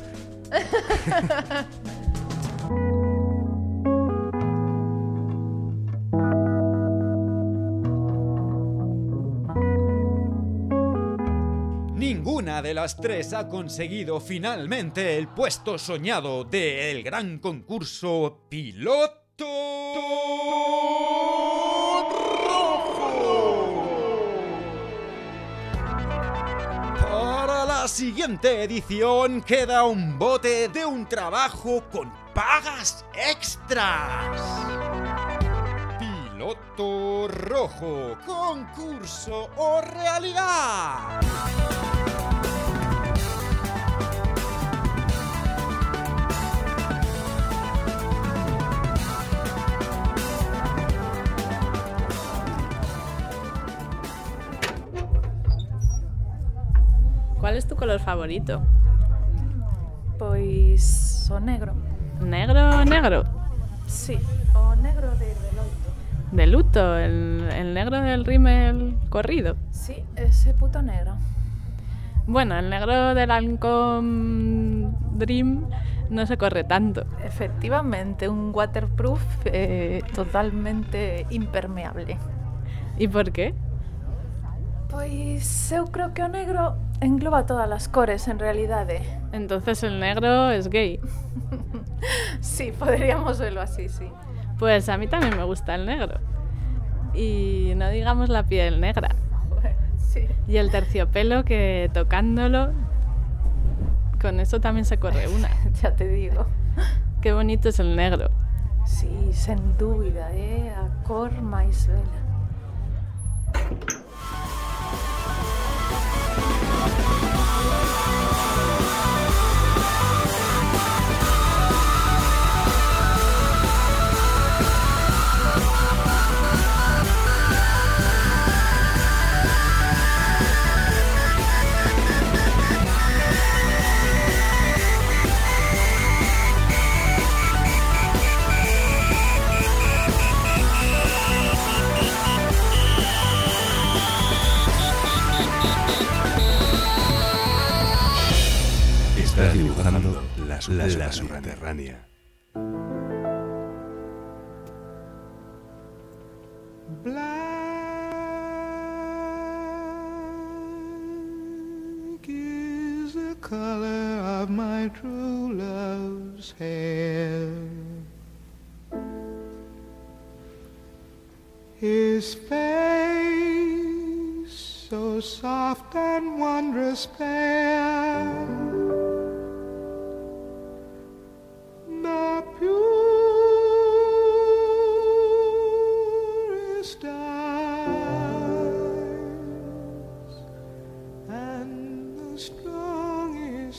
Speaker 2: Ninguna de las tres ha conseguido finalmente el puesto soñado del gran concurso Piloto Rojo. Para la siguiente edición queda un bote de un trabajo con pagas extras. Piloto Rojo, concurso o realidad.
Speaker 15: ¿Cuál es tu color favorito?
Speaker 20: Pois o negro.
Speaker 15: ¿Negro, negro?
Speaker 20: Sí, o negro de, de loito.
Speaker 15: ¿De luto? ¿El, el negro del rímel corrido?
Speaker 20: Sí, ese puto negro.
Speaker 15: Bueno, el negro del Lancome Dream no se corre tanto.
Speaker 20: Efectivamente, un waterproof eh, totalmente impermeable.
Speaker 15: ¿Y por qué?
Speaker 20: Pois eu creo que o negro engloba todas as cores, en realidade.
Speaker 15: Entonces el negro es gay.
Speaker 20: Sí, podríamos verlo así, sí.
Speaker 15: Pues a mí también me gusta el negro. Y no digamos la piel negra.
Speaker 20: Sí.
Speaker 15: Y el terciopelo que tocándolo, con eso también se corre una.
Speaker 20: Ya te digo.
Speaker 15: Qué bonito es el negro.
Speaker 20: Sí, sen dúbida, eh? A cor máis bela.
Speaker 1: Estás dibujando la, la, la subterránea.
Speaker 8: Black is the color of my true love's hair. His face so soft and wondrous fair, the purest eyes and the strongest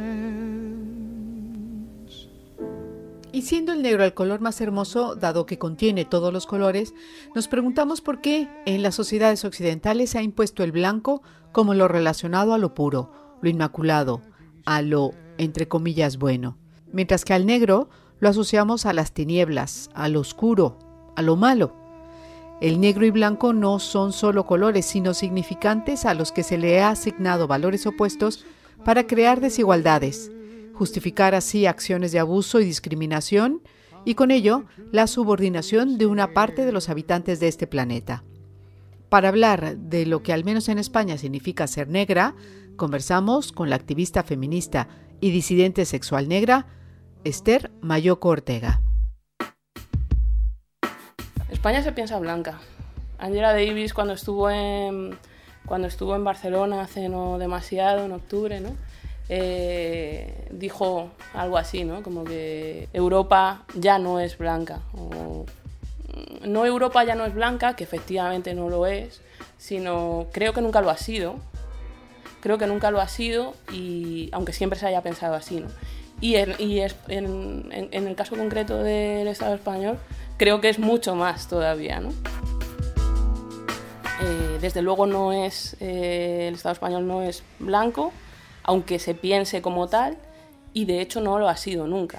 Speaker 8: hands.
Speaker 7: Y siendo el negro el color más hermoso, dado que contiene todos los colores, nos preguntamos por qué en las sociedades occidentales se ha impuesto el blanco como lo relacionado a lo puro, lo inmaculado, a lo, entre comillas, bueno, mientras que al negro lo asociamos a las tinieblas, a lo oscuro, a lo malo. El negro y blanco no son solo colores, sino significantes a los que se le ha asignado valores opuestos para crear desigualdades, justificar así acciones de abuso y discriminación, y con ello la subordinación de una parte de los habitantes de este planeta. Para hablar de lo que al menos en España significa ser negra, conversamos con la activista feminista y disidente sexual negra, Esther Mayoko Ortega.
Speaker 16: España se piensa blanca. Angela Davis, cuando estuvo en, cuando estuvo en Barcelona hace no demasiado, en octubre, ¿no? Eh, dijo algo así, ¿no? Como que Europa ya no es blanca. O, no Europa ya no es blanca, que efectivamente no lo es, sino creo que nunca lo ha sido. Creo que nunca lo ha sido, y aunque siempre se haya pensado así, ¿no? Y, en, y es, en, en, en el caso concreto del Estado español, creo que es mucho más todavía, ¿no? Eh, desde luego no es, eh, el Estado español no es blanco, aunque se piense como tal, y de hecho no lo ha sido nunca.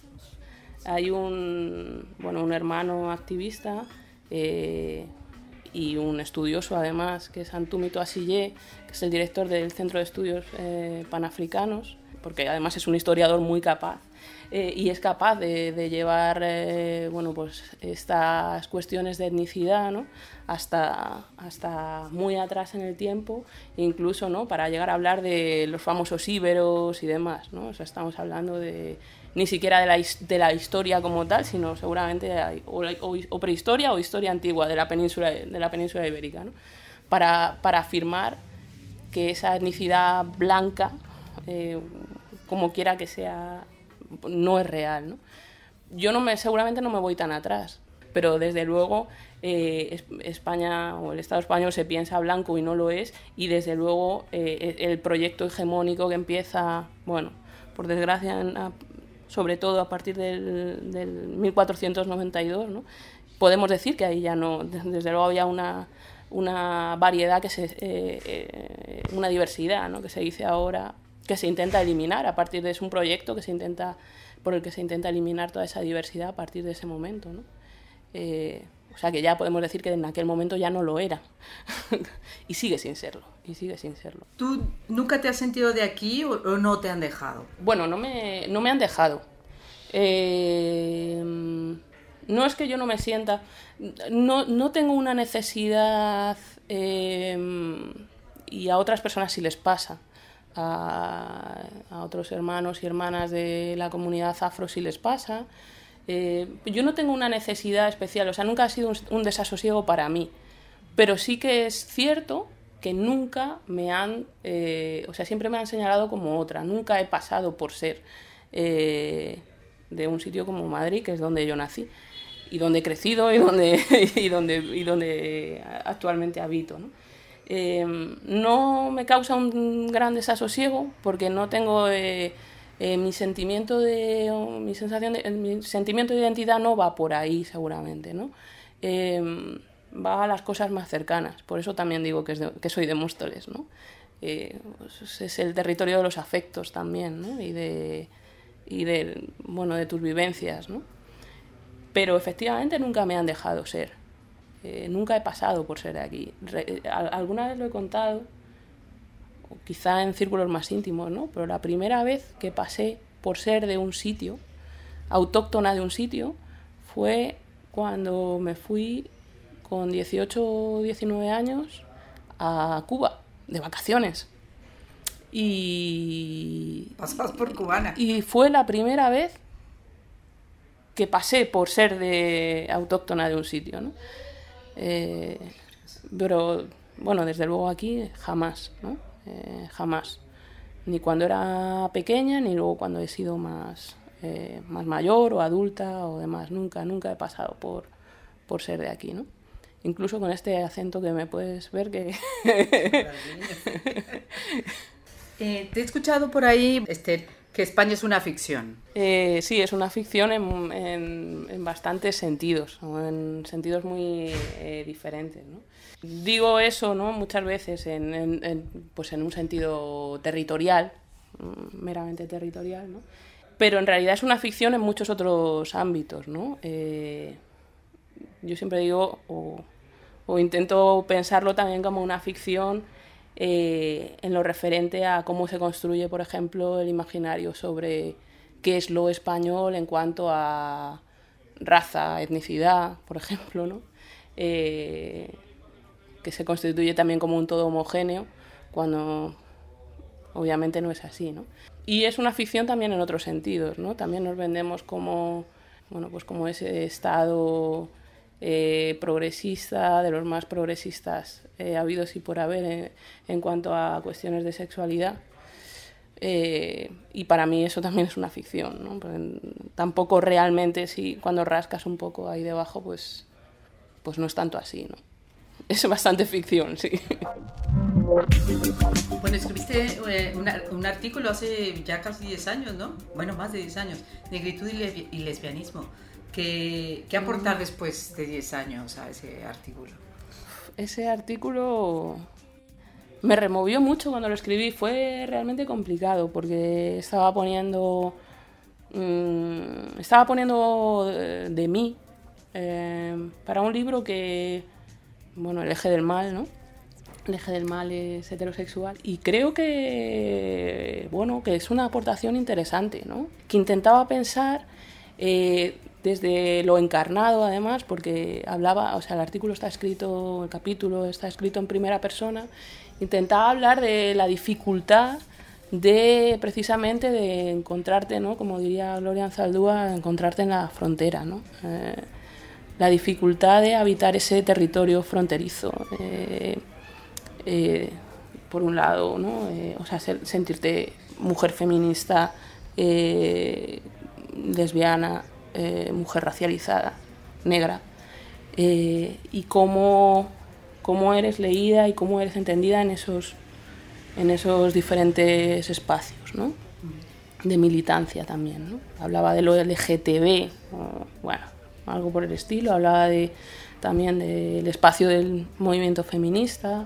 Speaker 16: Hay un, bueno, un hermano activista eh, y un estudioso además, que es Antumito Asillé, que es el director del Centro de Estudios eh, Panafricanos, porque además es un historiador muy capaz, eh, y es capaz de, de llevar eh, bueno, pues estas cuestiones de etnicidad, ¿no? hasta, hasta muy atrás en el tiempo, incluso, ¿no? para llegar a hablar de los famosos íberos y demás, ¿no? O sea, estamos hablando de ni siquiera de la, de la historia como tal, sino seguramente hay, o, o, o prehistoria o historia antigua de la península, de la península ibérica, ¿no? para, para afirmar que esa etnicidad blanca, eh, como quiera que sea, no es real, ¿no? Yo no me, seguramente no me voy tan atrás, pero desde luego eh, España o el Estado español se piensa blanco y no lo es, y desde luego eh, el proyecto hegemónico que empieza, bueno, por desgracia, en, a, sobre todo a partir del, del mil cuatrocientos noventa y dos, ¿no? Podemos decir que ahí ya no, desde luego había una, una variedad, que se, eh, eh, una diversidad, ¿no? que se dice ahora, que se intenta eliminar a partir de es un proyecto que se intenta por el que se intenta eliminar toda esa diversidad a partir de ese momento, ¿no? Eh, o sea que ya podemos decir que en aquel momento ya no lo era y sigue sin serlo y sigue sin serlo.
Speaker 17: ¿Tú nunca te has sentido de aquí o, o no te han dejado?
Speaker 16: Bueno, no me, no me han dejado. Eh, no es que yo no me sienta, no, no tengo una necesidad, eh, y a otras personas sí les pasa. A, a otros hermanos y hermanas de la comunidad afro sí les pasa. Eh, yo no tengo una necesidad especial, o sea, nunca ha sido un, un desasosiego para mí, pero sí que es cierto que nunca me han, eh, o sea, siempre me han señalado como otra, nunca he pasado por ser eh, de un sitio como Madrid, que es donde yo nací, y donde he crecido y donde, y donde, y donde actualmente habito, ¿no? Eh, no me causa un gran desasosiego porque no tengo eh, eh, mi sentimiento de mi sensación de mi sentimiento de identidad no va por ahí seguramente, ¿no? Eh, va a las cosas más cercanas, por eso también digo que, es de, que soy de Móstoles, ¿no? Eh, pues es el territorio de los afectos también, ¿no? y de y de bueno de tus vivencias, ¿no? Pero efectivamente nunca me han dejado ser. Eh, nunca he pasado por ser de aquí. Re, alguna vez lo he contado, o quizá en círculos más íntimos, ¿no? Pero la primera vez que pasé por ser de un sitio, autóctona de un sitio, fue cuando me fui con dieciocho o diecinueve años a Cuba, de vacaciones. Y...
Speaker 17: Pasas por cubana.
Speaker 16: Y fue la primera vez que pasé por ser de autóctona de un sitio, ¿no? Eh, pero, bueno, desde luego aquí jamás, ¿no? Eh, jamás. Ni cuando era pequeña, ni luego cuando he sido más, eh, más mayor o adulta o demás. Nunca, nunca he pasado por, por ser de aquí, ¿no? Incluso con este acento que me puedes ver que...
Speaker 17: eh, te he escuchado por ahí este, que España es una ficción.
Speaker 16: Eh, sí, es una ficción en, en, en bastantes sentidos, ¿no? En sentidos muy eh, diferentes, ¿no? Digo eso, ¿no? Muchas veces en, en, en, pues en un sentido territorial, meramente territorial, ¿no? Pero en realidad es una ficción en muchos otros ámbitos, ¿no? Eh, yo siempre digo, o, o intento pensarlo también como una ficción eh, en lo referente a cómo se construye, por ejemplo, el imaginario sobre qué es lo español en cuanto a raza, etnicidad, por ejemplo, ¿no? Eh, que se constituye también como un todo homogéneo, cuando obviamente no es así, ¿no? Y es una ficción también en otros sentidos, ¿no? También nos vendemos como, bueno, pues como ese estado eh, progresista, de los más progresistas eh, habidos y por haber en, en cuanto a cuestiones de sexualidad. Eh, y para mí eso también es una ficción, ¿no? Porque tampoco realmente, si cuando rascas un poco ahí debajo, pues, pues no es tanto así, ¿no? Es bastante ficción, sí.
Speaker 17: Bueno, escribiste eh, una, un artículo hace ya casi diez años, ¿no? Bueno, más de diez años. Negritud y, le- y lesbianismo. ¿Qué, qué aportar después de diez años a ese artículo?
Speaker 16: Ese artículo me removió mucho cuando lo escribí. Fue realmente complicado porque estaba poniendo... Mmm, estaba poniendo de, de mí eh, para un libro que... Bueno, El eje del mal, ¿no? El eje del mal es heterosexual. Y creo que, bueno, que es una aportación interesante, ¿no? Que intentaba pensar eh, desde lo encarnado, además, porque hablaba, o sea, el artículo está escrito, el capítulo está escrito en primera persona. Intentaba hablar de la dificultad de, precisamente, de encontrarte, ¿no? Como diría Gloria Anzaldúa, encontrarte en la frontera, ¿no? Eh, la dificultad de habitar ese territorio fronterizo, eh, eh, por un lado, ¿no? Eh, o sea, ser, sentirte mujer feminista, eh, lesbiana, eh, mujer racializada, negra, eh, y cómo, cómo eres leída y cómo eres entendida en esos, en esos diferentes espacios, ¿no? De militancia también, ¿no? Hablaba de lo L G T B, o, bueno, algo por el estilo. Hablaba de, también del espacio del movimiento feminista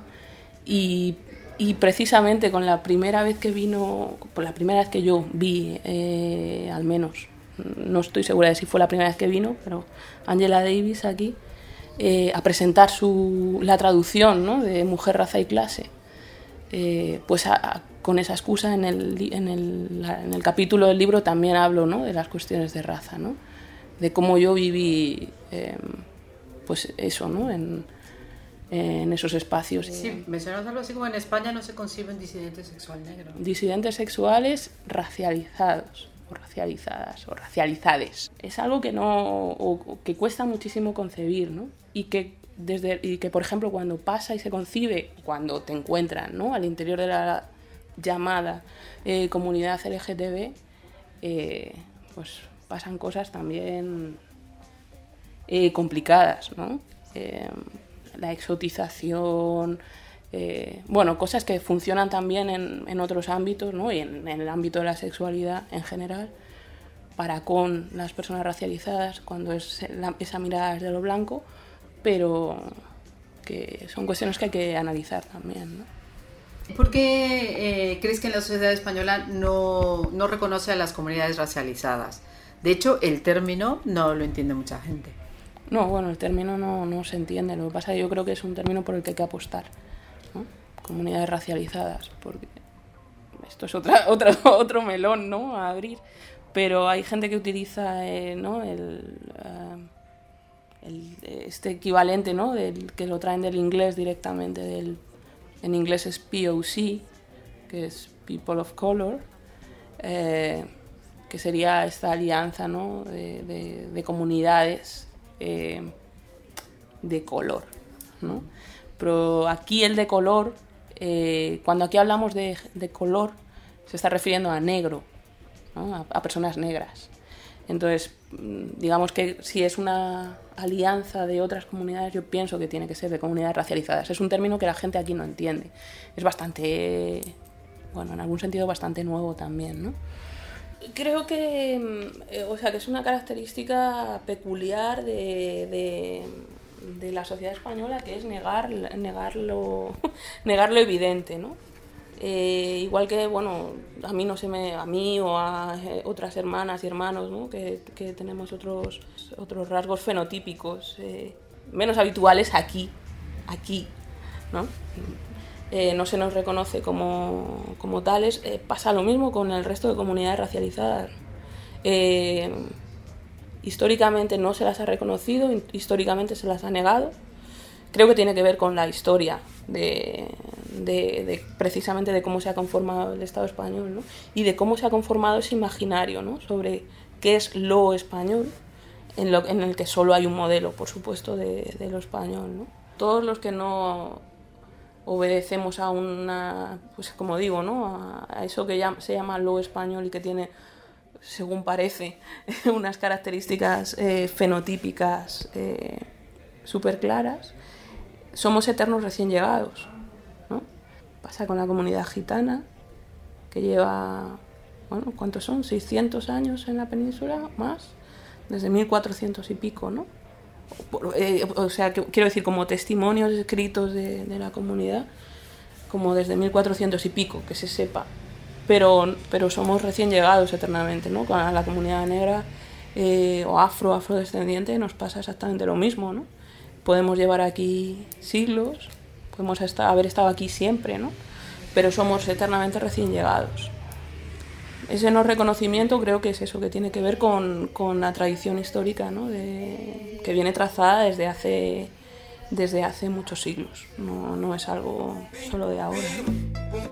Speaker 16: y, y precisamente con la primera vez que vino, por la primera vez que yo vi, eh, al menos, no estoy segura de si fue la primera vez que vino, pero Angela Davis aquí, eh, a presentar su, la traducción, ¿no? De Mujer, raza y clase, eh, pues a, a, con esa excusa en el, en, el, la, en el capítulo del libro también hablo, ¿no? De las cuestiones de raza, ¿no? De cómo yo viví, eh, pues eso, ¿no? En, en esos espacios.
Speaker 17: Sí, mencionas algo así como en España no se concibe un disidente sexual negro.
Speaker 16: Disidentes sexuales racializados, o racializadas, o racializades. Es algo que no, o, o que cuesta muchísimo concebir, ¿no? Y que, desde, y que, por ejemplo, cuando pasa y se concibe, cuando te encuentran, ¿no? Al interior de la llamada eh, comunidad L G T B, eh, pues pasan cosas también eh, complicadas, ¿no? Eh, la exotización, eh, bueno, cosas que funcionan también en, en otros ámbitos, ¿no? Y en, en el ámbito de la sexualidad en general, para con las personas racializadas, cuando es la, esa mirada desde lo blanco, pero que son cuestiones que hay que analizar también, ¿no?
Speaker 17: ¿Por qué eh, crees que en la sociedad española no, no reconoce a las comunidades racializadas? De hecho, el término no lo entiende mucha gente.
Speaker 16: No, bueno, el término no, no se entiende. Lo que pasa es que yo creo que es un término por el que hay que apostar, ¿no? Comunidades racializadas, porque esto es otra, otra, otro melón, ¿no? A abrir. Pero hay gente que utiliza, eh, ¿no? el, uh, el, este equivalente, ¿no? Del, que lo traen del inglés directamente. Del, en inglés es P O C, que es People of Color, eh, que sería esta alianza, ¿no? de, de, de comunidades eh, de color, ¿no? Pero aquí el de color, eh, cuando aquí hablamos de, de color, se está refiriendo a negro, ¿no? a, a personas negras. Entonces, digamos que si es una alianza de otras comunidades, yo pienso que tiene que ser de comunidades racializadas. Es un término que la gente aquí no entiende. Es bastante, bueno, en algún sentido bastante nuevo también, ¿no? Creo que, eh, o sea, que es una característica peculiar de, de, de la sociedad española, que es negar, negar, lo, negar lo evidente, ¿no? Eh, igual que, bueno, a mí no se me, a mí o a eh, otras hermanas y hermanos, ¿no? que, que tenemos otros, otros rasgos fenotípicos eh, menos habituales aquí, aquí, ¿no? Eh, no se nos reconoce como, como tales. Eh, pasa lo mismo con el resto de comunidades racializadas. Eh, históricamente no se las ha reconocido, históricamente se las ha negado. Creo que tiene que ver con la historia de, de, de precisamente de cómo se ha conformado el Estado español, ¿no? Y de cómo se ha conformado ese imaginario, ¿no? Sobre qué es lo español, en, lo, en el que solo hay un modelo, por supuesto, de, de lo español, ¿no? Todos los que no obedecemos a una, pues como digo, ¿no? a, a eso que ya, se llama lo español y que tiene, según parece, unas características eh, fenotípicas eh, súper claras, somos eternos recién llegados, ¿no? Pasa con la comunidad gitana, que lleva, bueno, ¿cuántos son? seiscientos años en la península, más, desde mil cuatrocientos y pico, ¿no? Eh, o sea, que, quiero decir, como testimonios escritos de, de la comunidad, como desde mil cuatrocientos y pico, que se sepa, pero, pero somos recién llegados eternamente, ¿no? Con la comunidad negra eh, o afro, afrodescendiente nos pasa exactamente lo mismo, ¿no? Podemos llevar aquí siglos, podemos estar, haber estado aquí siempre, ¿no? Pero somos eternamente recién llegados. Ese no reconocimiento creo que es eso, que tiene que ver con, con la tradición histórica, ¿no? de, que viene trazada desde hace, desde hace muchos siglos, no, no es algo solo de ahora, ¿no?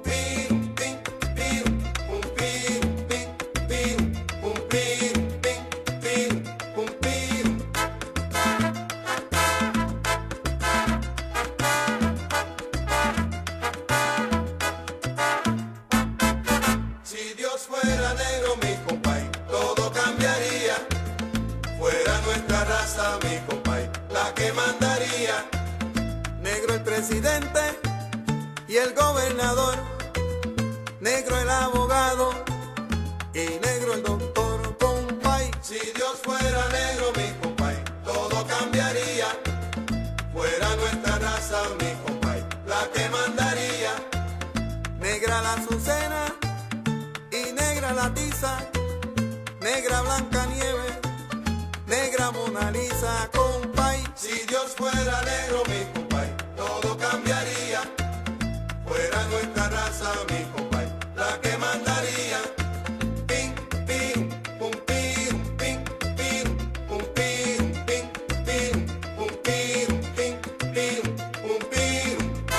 Speaker 18: Y el gobernador, negro el abogado y negro el doctor, compay. Si Dios fuera negro, mi compay, todo cambiaría. Fuera nuestra raza, mi compay, la que mandaría. Negra la Azucena y negra la Tiza, negra Blanca Nieve, negra Mona Lisa, compay. Si Dios fuera negro, mi compay, todo cambiaría. Fuera nuestra raza, mi compay, la que mandaría. Pim, pim, pum, pim, pim, pim, pum, pim, pim, pim, pum, pim, pim, pim, pum, pim.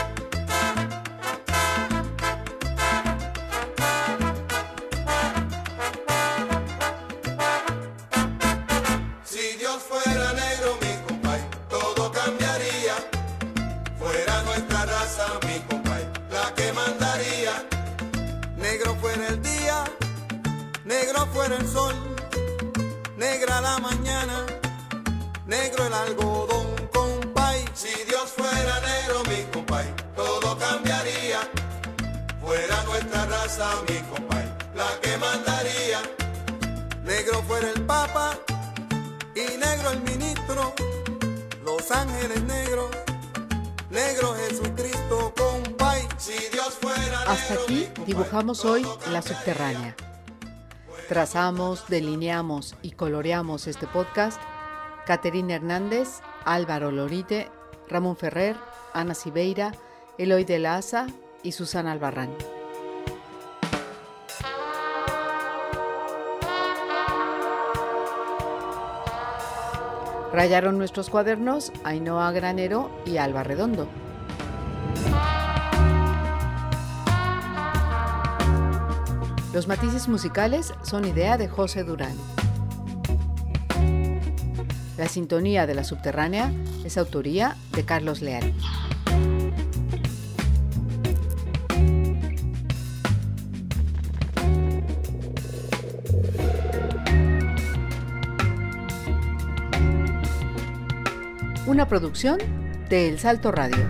Speaker 18: Si Dios fuera negro, mi compay, todo cambiaría. Fuera nuestra raza, mi compay, la que mandaría. Negro fuera el día, negro fuera el sol, negra la mañana, negro el algodón, compay. Si Dios fuera negro, mi compay, todo cambiaría. Fuera nuestra raza, mi compay, la que mandaría. Negro fuera el papa y negro el ministro, los ángeles negros, negro Jesucristo, compay. Si Dios fuera negro,
Speaker 7: hasta aquí dibujamos hoy La Subterránea. Trazamos, delineamos y coloreamos este podcast Caterina Hernández, Álvaro Lorite, Ramón Ferrer, Ana Sibeira, Eloy de la Asa y Susana Albarrán. Rayaron nuestros cuadernos Ainhoa Granero y Alba Redondo. Los matices musicales son idea de José Durán. La sintonía de la subterránea es autoría de Carlos Leal. Una producción de El Salto Radio.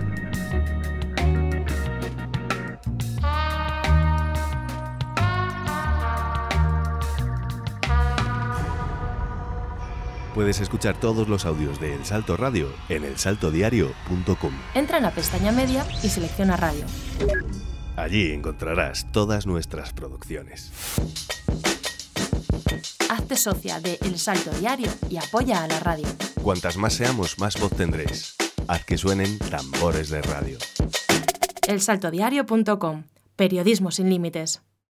Speaker 1: Puedes escuchar todos los audios de El Salto Radio en el salto diario punto com.
Speaker 21: Entra en la pestaña Media y selecciona Radio.
Speaker 1: Allí encontrarás todas nuestras producciones.
Speaker 21: Hazte socia de El Salto Diario y apoya a la radio.
Speaker 1: Cuantas más seamos, más voz tendréis. Haz que suenen tambores de radio.
Speaker 21: el salto diario punto com. Periodismo sin límites.